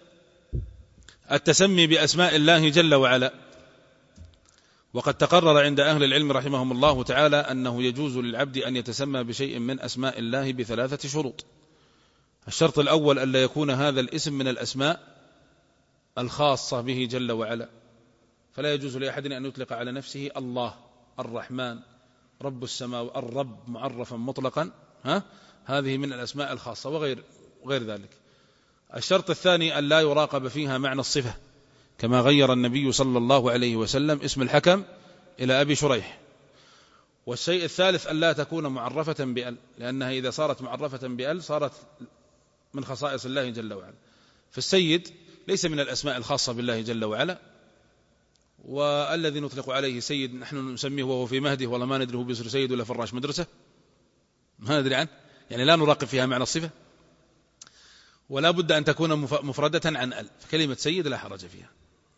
التسمي بأسماء الله جل وعلا، وقد تقرر عند أهل العلم رحمهم الله تعالى أنه يجوز للعبد أن يتسمى بشيء من أسماء الله بثلاثة شروط. الشرط الأول ألا يكون هذا الاسم من الأسماء الخاصة به جل وعلا، فلا يجوز لأحد أن يطلق على نفسه الله، الرحمن، رب السماوات، الرب معرفا مطلقا، ها هذه من الأسماء الخاصة وغير غير ذلك. الشرط الثاني أن لا يراقب فيها معنى الصفة، كما غير النبي صلى الله عليه وسلم اسم الحكم إلى أبي شريح. والشيء الثالث أن لا تكون معرفة بأل، لأنها إذا صارت معرفة بأل صارت من خصائص الله جل وعلا. فالسيد ليس من الأسماء الخاصة بالله جل وعلا، والذي نطلق عليه سيد نحن نسميه وهو في مهده والله ما ندري هو بيصير سيد ولا فراش مدرسة، ما ندري عنه، يعني لا نراقب فيها معنى الصفة، ولا بد أن تكون مفردة عن أل، فكلمة سيد لا حرج فيها.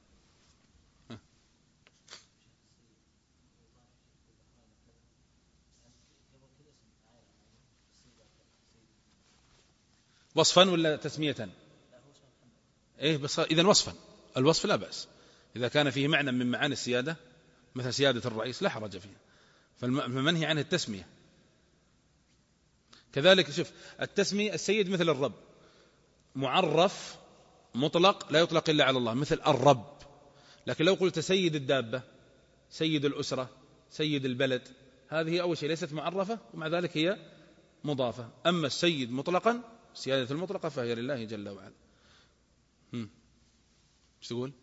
وصفا ولا تسمية؟ إيه بس إذن وصفا، الوصف لا بأس إذا كان فيه معنى من معاني السيادة مثل سيادة الرئيس لا حرج فيها، فالمنهي عنه التسمية. كذلك شوف التسمية، السيد مثل الرب معرف مطلق لا يطلق إلا على الله مثل الرب، لكن لو قلت سيد الدابة، سيد الأسرة، سيد البلد، هذه أول شيء ليست معرفة ومع ذلك هي مضافة. أما السيد مطلقا سيادة المطلقة فهي لله جل وعلا. هم. ايش تقول؟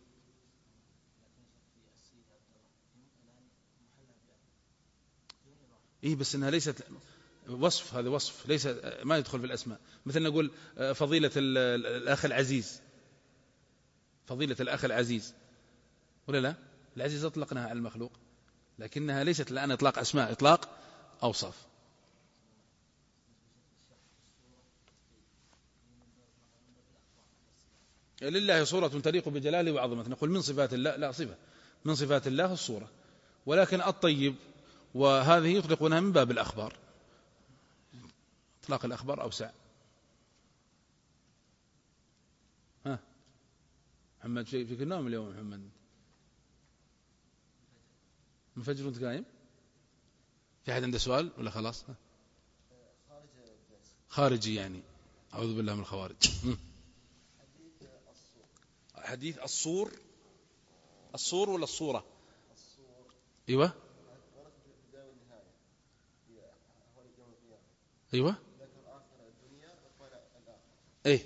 إيه بس إنها ليست وصف، هذا وصف ليس ما يدخل في الأسماء. مثل نقول فضيلة الأخ العزيز، فضيلة الأخ العزيز ولا لا؟ العزيز أطلقناها على المخلوق، لكنها ليست الآن إطلاق أسماء، إطلاق أوصاف. لله صورة تليق بجلاله وعظمته، نقول من صفات الله، لا صفة من صفات الله الصورة، ولكن الطيب وهذه يطلقونها من باب الأخبار، إطلاق الأخبار أوسع. ها محمد في فيك النوم اليوم؟ محمد منفجر وانت قايم؟ في أحد عنده سؤال ولا خلاص؟ خارجي يعني، أعوذ بالله من الخوارج. حديث الصور، الصور ولا الصورة؟ أيوة أيوة إيه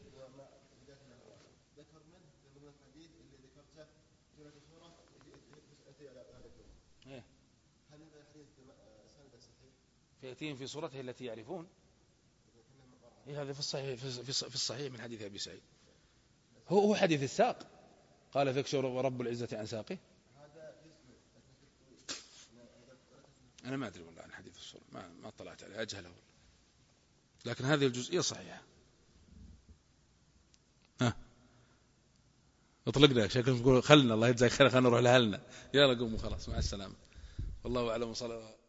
فيأتيهم في صورته التي يعرفون. إيه هذا في الصحيح، في الصحيح من حديث أبي سعيد، هو هو حديث الساق، قال فيكشف رب العزة عن ساقه. أنا ما أدري والله عن حديث الصورة، ما ما اطلعت عليه، أجهله، لكن هذه الجزئية صحيحة. ها اطلقنا، شكلكم تقولوا خلنا الله يجزاك خير، خلنا نروح لأهلنا، يلا قوموا خلاص، مع السلامة، والله أعلم. وصلى